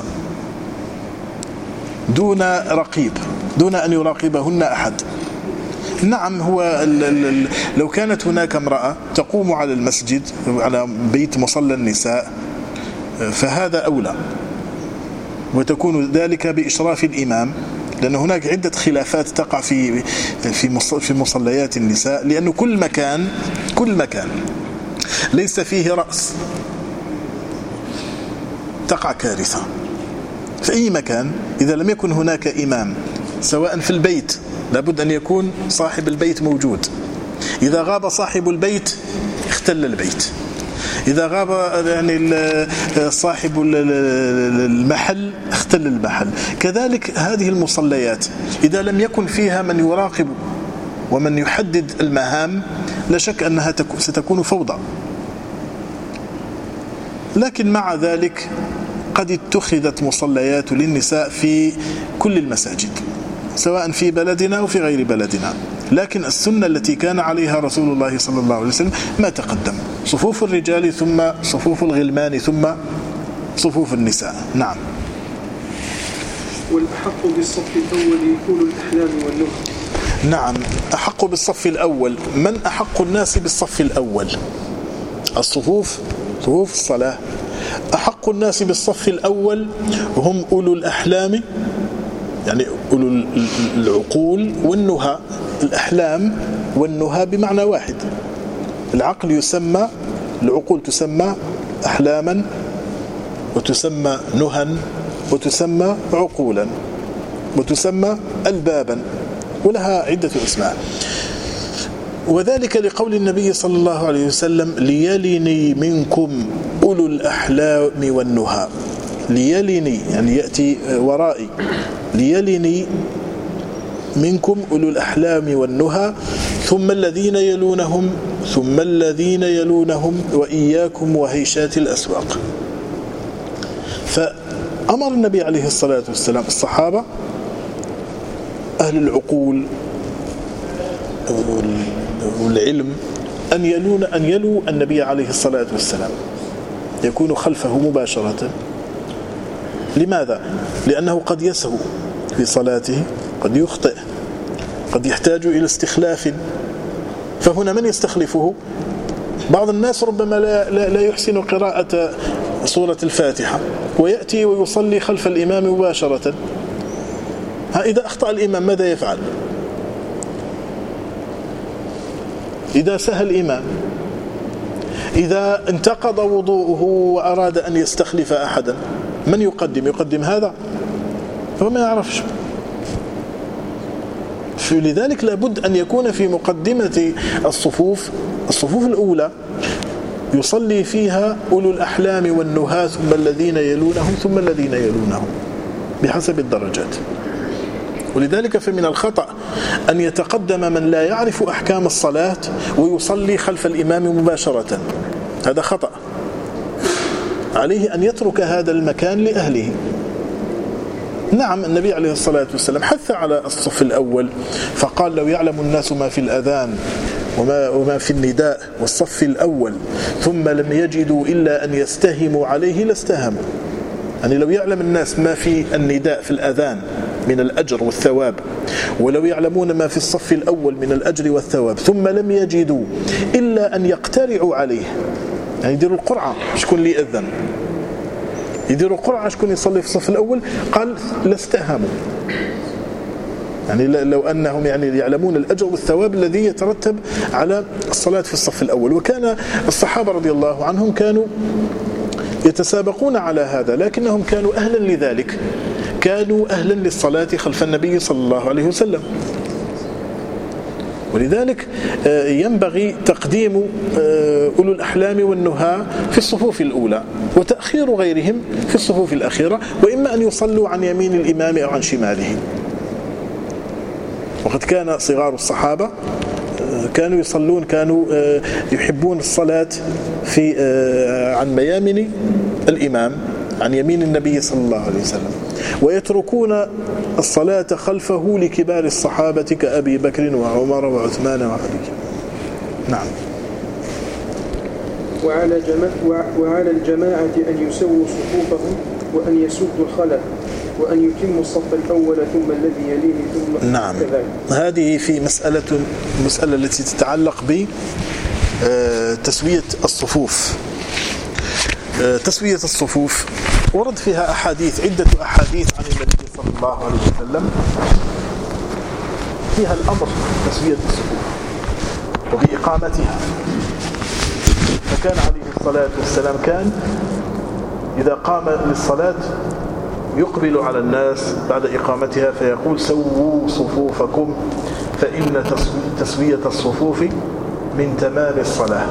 دون رقيب، دون أن يراقبهن أحد. نعم، هو لو كانت هناك امرأة تقوم على المسجد، على بيت مصلى النساء، فهذا أولى، وتكون ذلك بإشراف الإمام، لأن هناك عدة خلافات تقع في مصليات النساء، لأنه كل مكان ليس فيه رأس تقع كارثة. في أي مكان إذا لم يكن هناك إمام، سواء في البيت لابد أن يكون صاحب البيت موجود، إذا غاب صاحب البيت اختل البيت، إذا غاب يعني صاحب المحل اختل المحل. كذلك هذه المصليات إذا لم يكن فيها من يراقب ومن يحدد المهام، لا شك أنها ستكون فوضى. لكن مع ذلك قد اتخذت مصليات للنساء في كل المساجد سواء في بلدنا أو في غير بلدنا، لكن السنة التي كان عليها رسول الله صلى الله عليه وسلم ما تقدم: صفوف الرجال ثم صفوف الغلمان ثم صفوف النساء. نعم. والأحق بالصف الأول أولو الأحلام والنهى. نعم، أحق بالصف الأول. من أحق الناس بالصف الأول؟ الصفوف، صفوف الصلاة. أحق الناس بالصف الأول هم أولو الأحلام، يعني أولو العقول والنهى. الأحلام والنهى بمعنى واحد. العقل يسمى، العقول تسمى أحلاما وتسمى نهى وتسمى عقولا وتسمى ألبابا، ولها عدة أسماء. وذلك لقول النبي صلى الله عليه وسلم: ليلني منكم أولو الأحلام والنهى. ليلني يعني يأتي ورائي، ليلني منكم أولو الأحلام والنهى ثم الذين يلونهم ثم الذين يلونهم وإياكم وهيشات الأسواق. فأمر النبي عليه الصلاة والسلام الصحابة أهل العقول والعلم أن يلوا النبي عليه الصلاة والسلام، يكونوا خلفه مباشرة. لماذا؟ لأنه قد يسهو في صلاته، قد يخطئ، قد يحتاج إلى استخلاف، فهنا من يستخلفه؟ بعض الناس ربما لا يحسن قراءة سورة الفاتحة ويأتي ويصلي خلف الإمام مباشرة. إذا أخطأ الإمام ماذا يفعل؟ إذا سهى الإمام، إذا انتقض وضوءه وأراد أن يستخلف أحدا، من يقدم هذا؟ هو ما يعرفش. فلذلك لابد أن يكون في مقدمة الصفوف الأولى يصلي فيها أولو الأحلام والنهى ثم الذين يلونهم ثم الذين يلونهم بحسب الدرجات. ولذلك فمن الخطأ أن يتقدم من لا يعرف أحكام الصلاة ويصلي خلف الإمام مباشرة، هذا خطأ. عليه أن يترك هذا المكان لأهله. نعم، النبي عليه الصلاة والسلام حث على الصف الأول فقال: لو يعلم الناس ما في الأذان وما في النداء والصف الأول ثم لم يجدوا إلا أن يستهموا عليه لاستهموا. يعني لو يعلم الناس ما في النداء في الأذان من الأجر والثواب، ولو يعلمون ما في الصف الأول من الأجر والثواب، ثم لم يجدوا إلا أن يقترعوا عليه، يعني يديروا القرعة شكون اللي يأذن، يديروا قرعة شكون يصلي في الصف الأول، قال لاستهموا. يعني لو أنهم يعني يعلمون الأجر والثواب الذي يترتب على الصلاة في الصف الأول. وكان الصحابة رضي الله عنهم كانوا يتسابقون على هذا، لكنهم كانوا أهلا لذلك، كانوا أهلا للصلاة خلف النبي صلى الله عليه وسلم. ولذلك ينبغي تقديم أولو الأحلام والنهى في الصفوف الأولى وتأخير غيرهم في الصفوف الأخيرة، وإما أن يصلوا عن يمين الإمام أو عن شماله. وقد كان صغار الصحابة كانوا يصلون، كانوا يحبون الصلاة عن ميامن الإمام، عن يمين النبي صلى الله عليه وسلم، ويتركون الصلاة خلفه لكبار الصحابة كأبي بكر وعمر وعثمان وعلي. نعم. وعلى الجماعة أن يسووا صفوفهم وأن يسدوا الخلل وأن يتموا الصف الأول ثم الذي يليه ثم نعم. كذلك. هذه في المسألة التي تتعلق بتسوية الصفوف. تسوية الصفوف ورد فيها أحاديث، عدة أحاديث عن النبي صلى الله عليه وسلم فيها الأمر بتسوية الصفوف وبإقامتها. فكان عليه الصلاة والسلام كان إذا قام للصلاة يقبل على الناس بعد إقامتها فيقول: سووا صفوفكم فإن تسوية الصفوف من تمام الصلاة.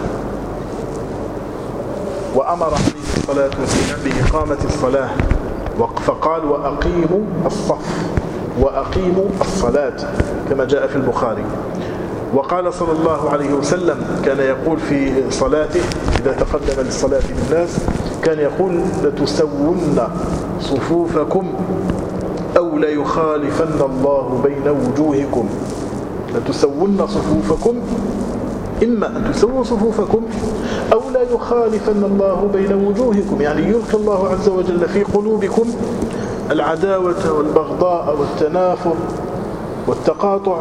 وأمر عليه الصلاة والسلام بإقامة الصلاة فقال: وأقيموا الصف وأقيموا الصلاة، كما جاء في البخاري. وقال صلى الله عليه وسلم كان يقول في صلاته إذا تقدم للصلاة بالناس: كان يقول لتسون صفوفكم أو ليخالفن الله بين وجوهكم. لتسون صفوفكم، إما أن تسووا صفوفكم أو لا يخالفن الله بين وجوهكم، يعني يلقي الله عز وجل في قلوبكم العداوة والبغضاء والتنافر والتقاطع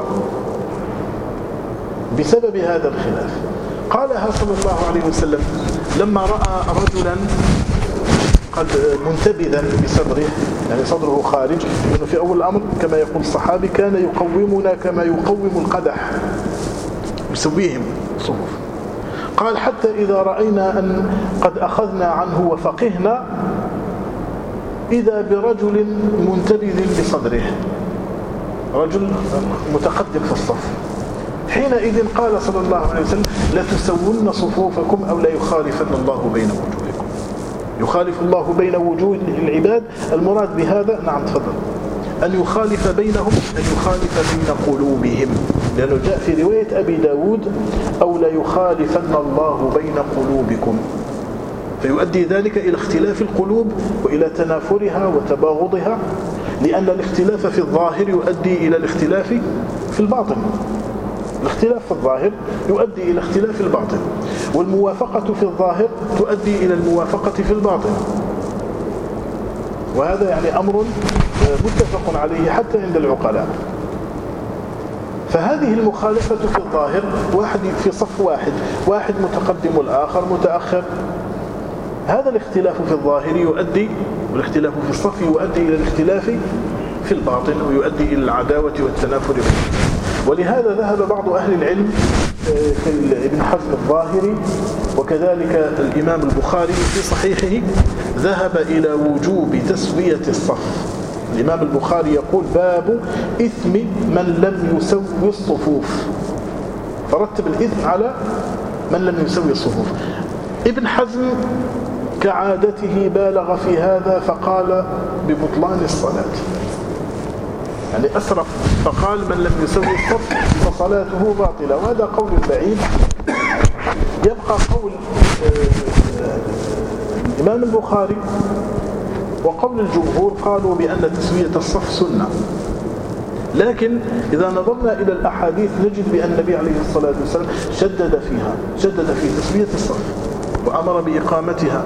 بسبب هذا الخلاف. قالها صلى الله عليه وسلم لما رأى رجلا قد منتبذا بصدره، يعني صدره خارج، لأنه في أول الأمر كما يقول الصحابي كان يقومنا كما يقوم القدح، يسويهم صفوف. قال حتى إذا رأينا أن قد أخذنا عنه وفقهنا إذا برجل منتبذ بصدره، رجل متقدم في الصف. حينئذ قال صلى الله عليه وسلم لتسون صفوفكم أو لا يخالفن الله بين وجوهكم. يخالف الله بين وجوه العباد، المراد بهذا نعم تفضل أن يخالف بينهم، أن يخالف بين قلوبهم، لأنه جاء في رواية أبي داود أو لا يخالفن الله بين قلوبكم، فيؤدي ذلك إلى اختلاف القلوب وإلى تنافرها وتباغضها، لأن الاختلاف في الظاهر يؤدي إلى الاختلاف في الباطن. الاختلاف في الظاهر يؤدي إلى اختلاف الباطن، والموافقة في الظاهر تؤدي إلى الموافقة في الباطن، وهذا يعني أمر متفق عليه حتى عند العقلاء. فهذه المخالفة في الظاهر، واحد في صف واحد متقدم والآخر متأخر، هذا الاختلاف في الظاهر يؤدي، والاختلاف في الصف يؤدي إلى الاختلاف في الباطن ويؤدي إلى العداوة والتنافر. ولهذا ذهب بعض أهل العلم في ابن حزم الظاهري وكذلك الإمام البخاري في صحيحه ذهب إلى وجوب تسوية الصف. الإمام البخاري يقول باب إثم من لم يسوي الصفوف، فرتب الإثم على من لم يسوي الصفوف. ابن حزم كعادته بالغ في هذا فقال ببطلان الصلاة، يعني أسرف فقال من لم يسوي الصف فصلاته باطلة، وهذا قول بعيد. يبقى قول الإمام البخاري وقول الجمهور، قالوا بأن تسوية الصف سنة، لكن إذا نظرنا إلى الأحاديث نجد بأن النبي عليه الصلاة والسلام شدد في تسوية الصف وأمر بإقامتها،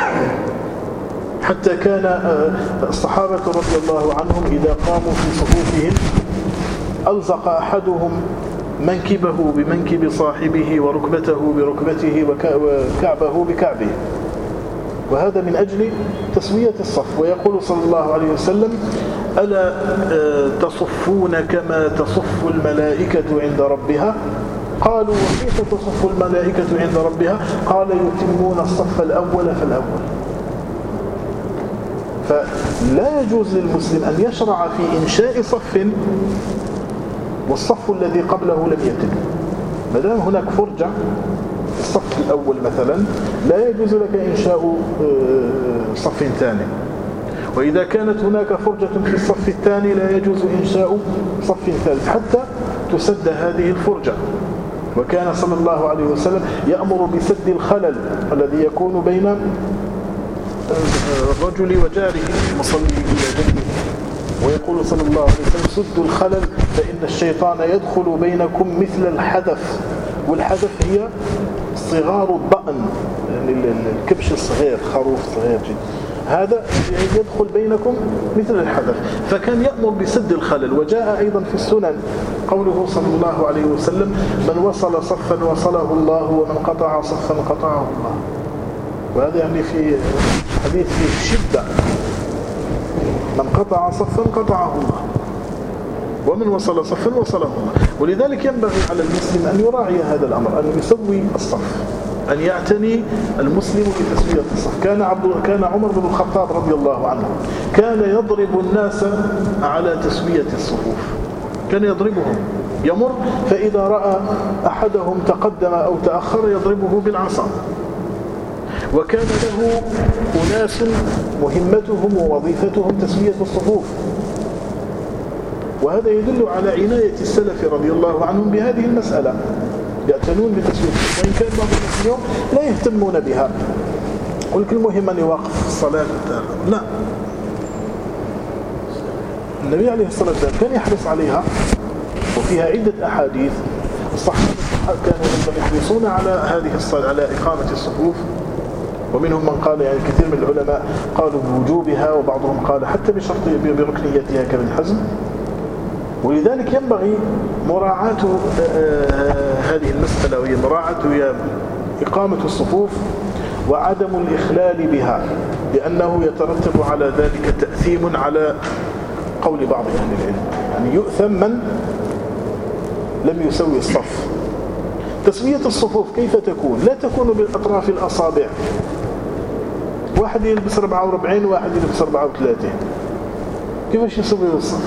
حتى كان الصحابة رضي الله عنهم إذا قاموا في صفوفهم ألزق أحدهم منكبه بمنكب صاحبه وركبته بركبته وكعبه بكعبه، وهذا من أجل تسوية الصف. ويقول صلى الله عليه وسلم ألا تصفون كما تصف الملائكة عند ربها؟ قالوا وكيف تصف الملائكة عند ربها؟ قال يتمون الصف الأول فالأول. فلا يجوز للمسلم أن يشرع في إنشاء صف والصف الذي قبله لم يتم. ما دام هناك فرجة في الصف الأول مثلا لا يجوز لك إنشاء صف ثاني، وإذا كانت هناك فرجة في الصف الثاني لا يجوز إنشاء صف ثالث حتى تسد هذه الفرجة. وكان صلى الله عليه وسلم يأمر بسد الخلل الذي يكون بين الرجل وجاره المصلي إلى جنبه، ويقول صلى الله عليه وسلم سدوا الخلل فإن الشيطان يدخل بينكم مثل الحدث. والحدث هي صغار الضأن، يعني الكبش الصغير، خروف صغير جدا، هذا يدخل بينكم مثل الحدث. فكان يأمر بسد الخلل. وجاء أيضا في السنن قوله صلى الله عليه وسلم من وصل صفا وصله الله ومن قطع صفا قطعه الله، وهذا يعني في حديث فيه شدة، من قطع صفا قطعه الله ومن وصل صفا وصله الله. ولذلك ينبغي على المسلم أن يراعي هذا الأمر، أن يسوي الصف، أن يعتني المسلم بتسوية الصف. كان عمر بن الخطاب رضي الله عنه كان يضرب الناس على تسوية الصفوف، كان يضربهم، يمر فإذا رأى أحدهم تقدم أو تأخر يضربه بالعصا. وكان له أناس مهمتهم ووظيفتهم تسوية الصفوف، وهذا يدل على عناية السلف رضي الله عنهم بهذه المسألة، يعتنون بتسوية الصفوف، وإن كان بعض الناس اليوم لا يهتمون بها. يقول لك المهم أن يوقف الصلاة. لا، النبي عليه الصلاة والسلام كان يحرص عليها، وفيها عدة أحاديث. الصحابة كانوا يحرصون على هذه الصلاة، على إقامة الصفوف، ومنهم من قال، يعني كثير من العلماء قالوا بوجوبها، وبعضهم قال حتى بركنيتها كابن حزم. ولذلك ينبغي مراعاة هذه المسألة، وهي مراعاة إقامة الصفوف وعدم الإخلال بها، لأنه يترتب على ذلك تأثيم على قول بعض أهل العلم، يعني يؤثم من لم يسوي الصف. تسوية الصفوف كيف تكون؟ لا تكون بالأطراف الأصابع، واحد يلبس 44 وواحد يلبس 34، كيفاش يسوي الصف؟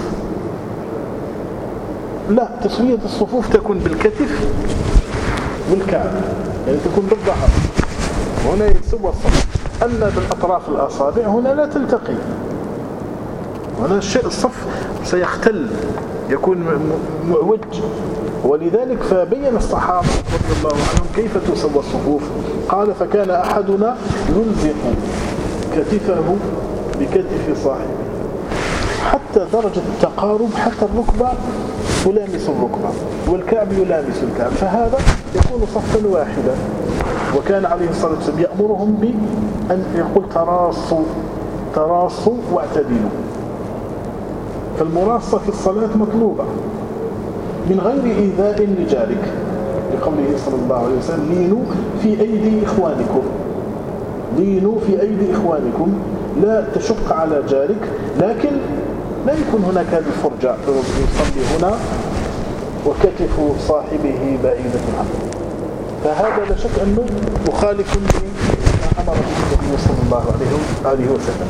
لا، تسوية الصفوف تكون بالكتف والكعب، يعني تكون بالظهر، هنا يتسوى الصف. أما بالأطراف الأصابع هنا لا تلتقي، هنا الصف سيختل، يكون معوج. ولذلك فبين الصحابة رضي الله عنهم كيف تسوى الصفوف. قال: فكان أحدنا يلزق كتفه بكتف صاحبه حتى درجة التقارب، حتى الركبة تلامس الركبة والكعب يلامس الكعب، فهذا يكون صفا واحدا. وكان عليه الصلاة والسلام يأمرهم بأن يقول: تراصوا واعتدلوا. فالمراصة في الصلاة مطلوبة من غير إيذاء لجارك، لقوله صلى الله عليه وسلم: لينوا في أيدي إخوانكم، لينوا في أيدي إخوانكم، لا تشق على جارك، لكن لا يكون هناك هذه الفرجة، يصلي هنا وكتف صاحبه بعيدة عنه. فهذا لا شك أنه مخالف لما أمر به النبي صلى الله عليه وسلم.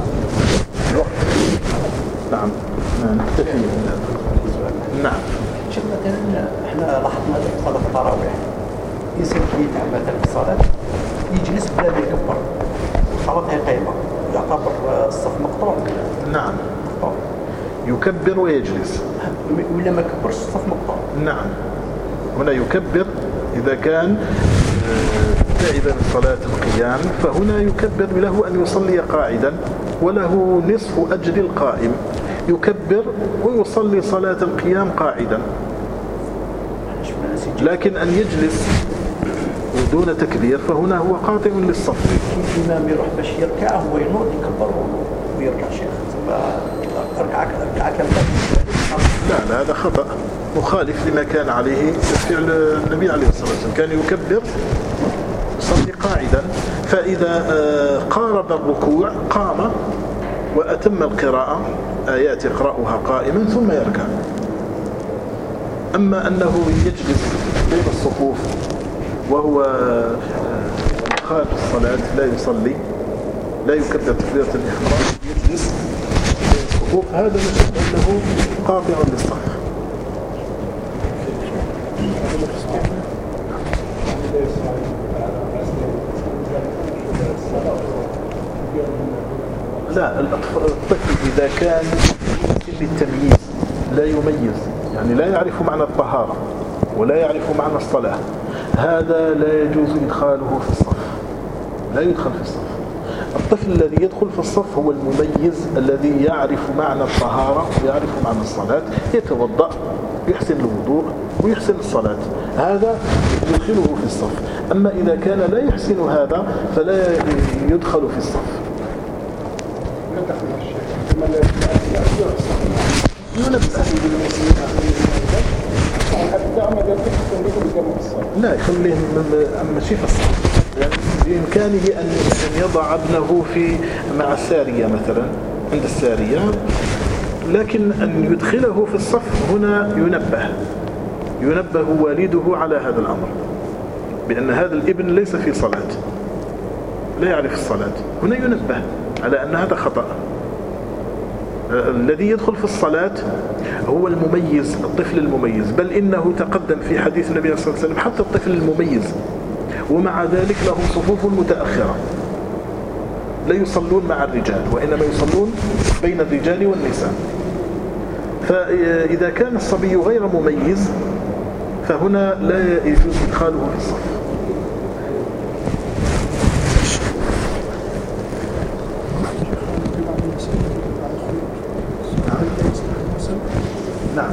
نعم، نكتفي. نعم. شوف مثلا احنا لاحظنا في صلاة التراويح إنسان يتعب مثلا في الصلاة يجلس بلا ما يكبر، الصلاة هي قايمة، يعتبر الصف مقطوع. نعم، يكبر ويجلس، ولا ما كبرش الصف مقطوع. نعم، هنا يكبر إذا كان تعب من صلاة القيام، فهنا يكبر، له أن يصلي قاعدا وله نصف أجر القائم، يكبر ويصلي صلاة القيام قاعدا. لكن أن يجلس دون تكبير فهنا هو قاطع للصف. الإمام يروح باش يركع، هو ينوض يكبر ويركع شيخ، ثم ركعة كاملة. لا، هذا خطأ مخالف لما كان عليه فعل النبي عليه الصلاة والسلام، كان يكبر يصلي قاعدا، فإذا قارب الركوع قام وأتم القراءة، آيات يقرأها قائما ثم يركع. أما أنه يجلس بين الصفوف وهو خارج الصلاة لا يصلي، لا يكبر تكبيرة الإحرام، يجلس بين الصفوف، هذا نشهد أنه قاطع للصف. لا، الطفل إذا كان للتمييز لا يميز، يعني لا يعرف معنى الطهارة ولا يعرف معنى الصلاة، هذا لا يجوز إدخاله في الصف، لا يدخل في الصف. الطفل الذي يدخل في الصف هو المميز الذي يعرف معنى الطهارة ويعرف معنى الصلاة، يتوضأ، يحسن الوضوء ويحسن الصلاة، هذا يدخله في الصف. أما إذا كان لا يحسن هذا فلا يدخل في الصف. لا، يخليهم ماشي في الصف، يعني بإمكانه أن يضع ابنه مع السارية مثلا، عند السارية، لكن أن يدخله في الصف هنا ينبه والده على هذا الأمر، بأن هذا الابن ليس في صلاة، لا يعرف الصلاة، هنا ينبه على أن هذا خطأ. الذي يدخل في الصلاة هو المميز، الطفل المميز، بل إنه تقدم في حديث النبي صلى الله عليه وسلم حتى الطفل المميز ومع ذلك لهم صفوف متأخرة، لا يصلون مع الرجال وإنما يصلون بين الرجال والنساء. فإذا كان الصبي غير مميز فهنا لا يجوز إدخاله في الصف. نعم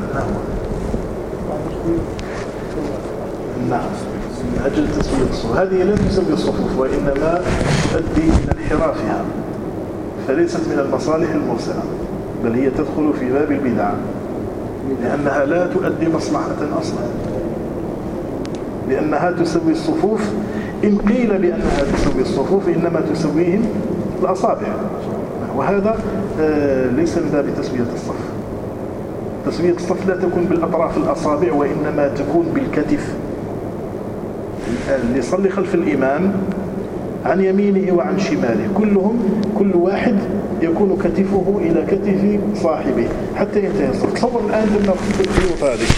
من أجل تسوية الصفوف. هذه لا تسوي الصفوف وإنما تؤدي إلى انحرافها، فليست من المصالح المرسلة، بل هي تدخل في باب البدع لأنها لا تؤدي مصلحة أصلا، لأنها تسوي الصفوف. إن قيل بأنها تسوي الصفوف إنما تسويهم الأصابع، وهذا ليس من باب تسوية الصف. تسوية الصف لا تكون بالأطراف الأصابع وإنما تكون بالكتف. اللي يصلي خلف الإمام عن يمينه وعن شماله كل واحد يكون كتفه إلى كتف صاحبه حتى ينتهي الصف. تصور الآن لما في البيوت هذه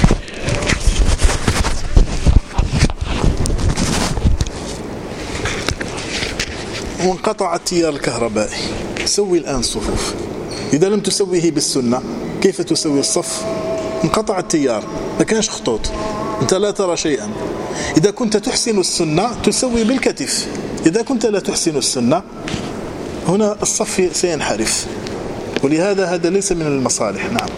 وانقطع التيار الكهربائي، سوي الآن الصفوف. إذا لم تسويه بالسنة كيف تسوي الصف؟ انقطع التيار، ما كانش خطوط، أنت لا ترى شيئا. إذا كنت تحسن السنة تسوي بالكتف، إذا كنت لا تحسن السنة هنا الصف سينحرف، ولهذا هذا ليس من المصالح. نعم.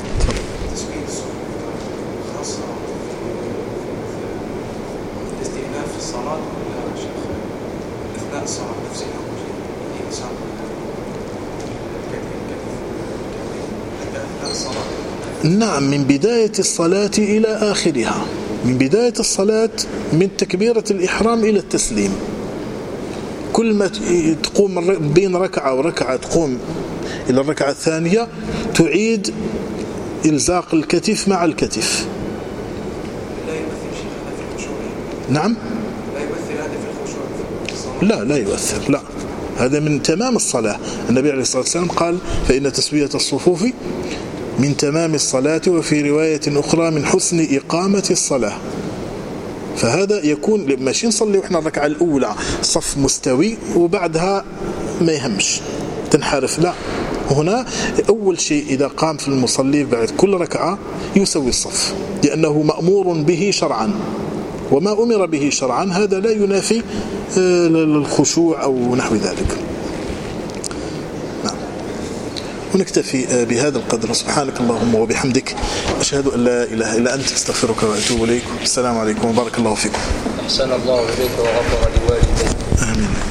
نعم، من بداية الصلاة إلى آخرها، من بداية الصلاة من تكبيرة الإحرام إلى التسليم. كل ما تقوم بين ركعة وركعة تقوم إلى الركعة الثانية تعيد إلزاق الكتف مع الكتف. لا يؤثر شيء هذا في الخشوع؟ نعم، لا يؤثر هذا في الخشوع؟ لا يؤثر، لا، هذا من تمام الصلاة. النبي عليه الصلاة والسلام قال: فإن تسوية الصفوف من تمام الصلاة، وفي رواية أخرى من حسن إقامة الصلاة. فهذا يكون ماشي نصلي وإحنا الركعة الأولى صف مستوي وبعدها ما يهمش تنحرف، لا، هنا أول شيء إذا قام في المصلي بعد كل ركعة يسوي الصف، لأنه مأمور به شرعا، وما أمر به شرعا هذا لا ينافي الخشوع أو نحو ذلك. ونكتفي بهذا القدر. سبحانك اللهم وبحمدك، أشهد أن لا إله إلا أنت، استغفرك وأتوب إليك. السلام عليكم وبارك الله فيكم. أحسن الله إليك وغفر لوالديك. آمين.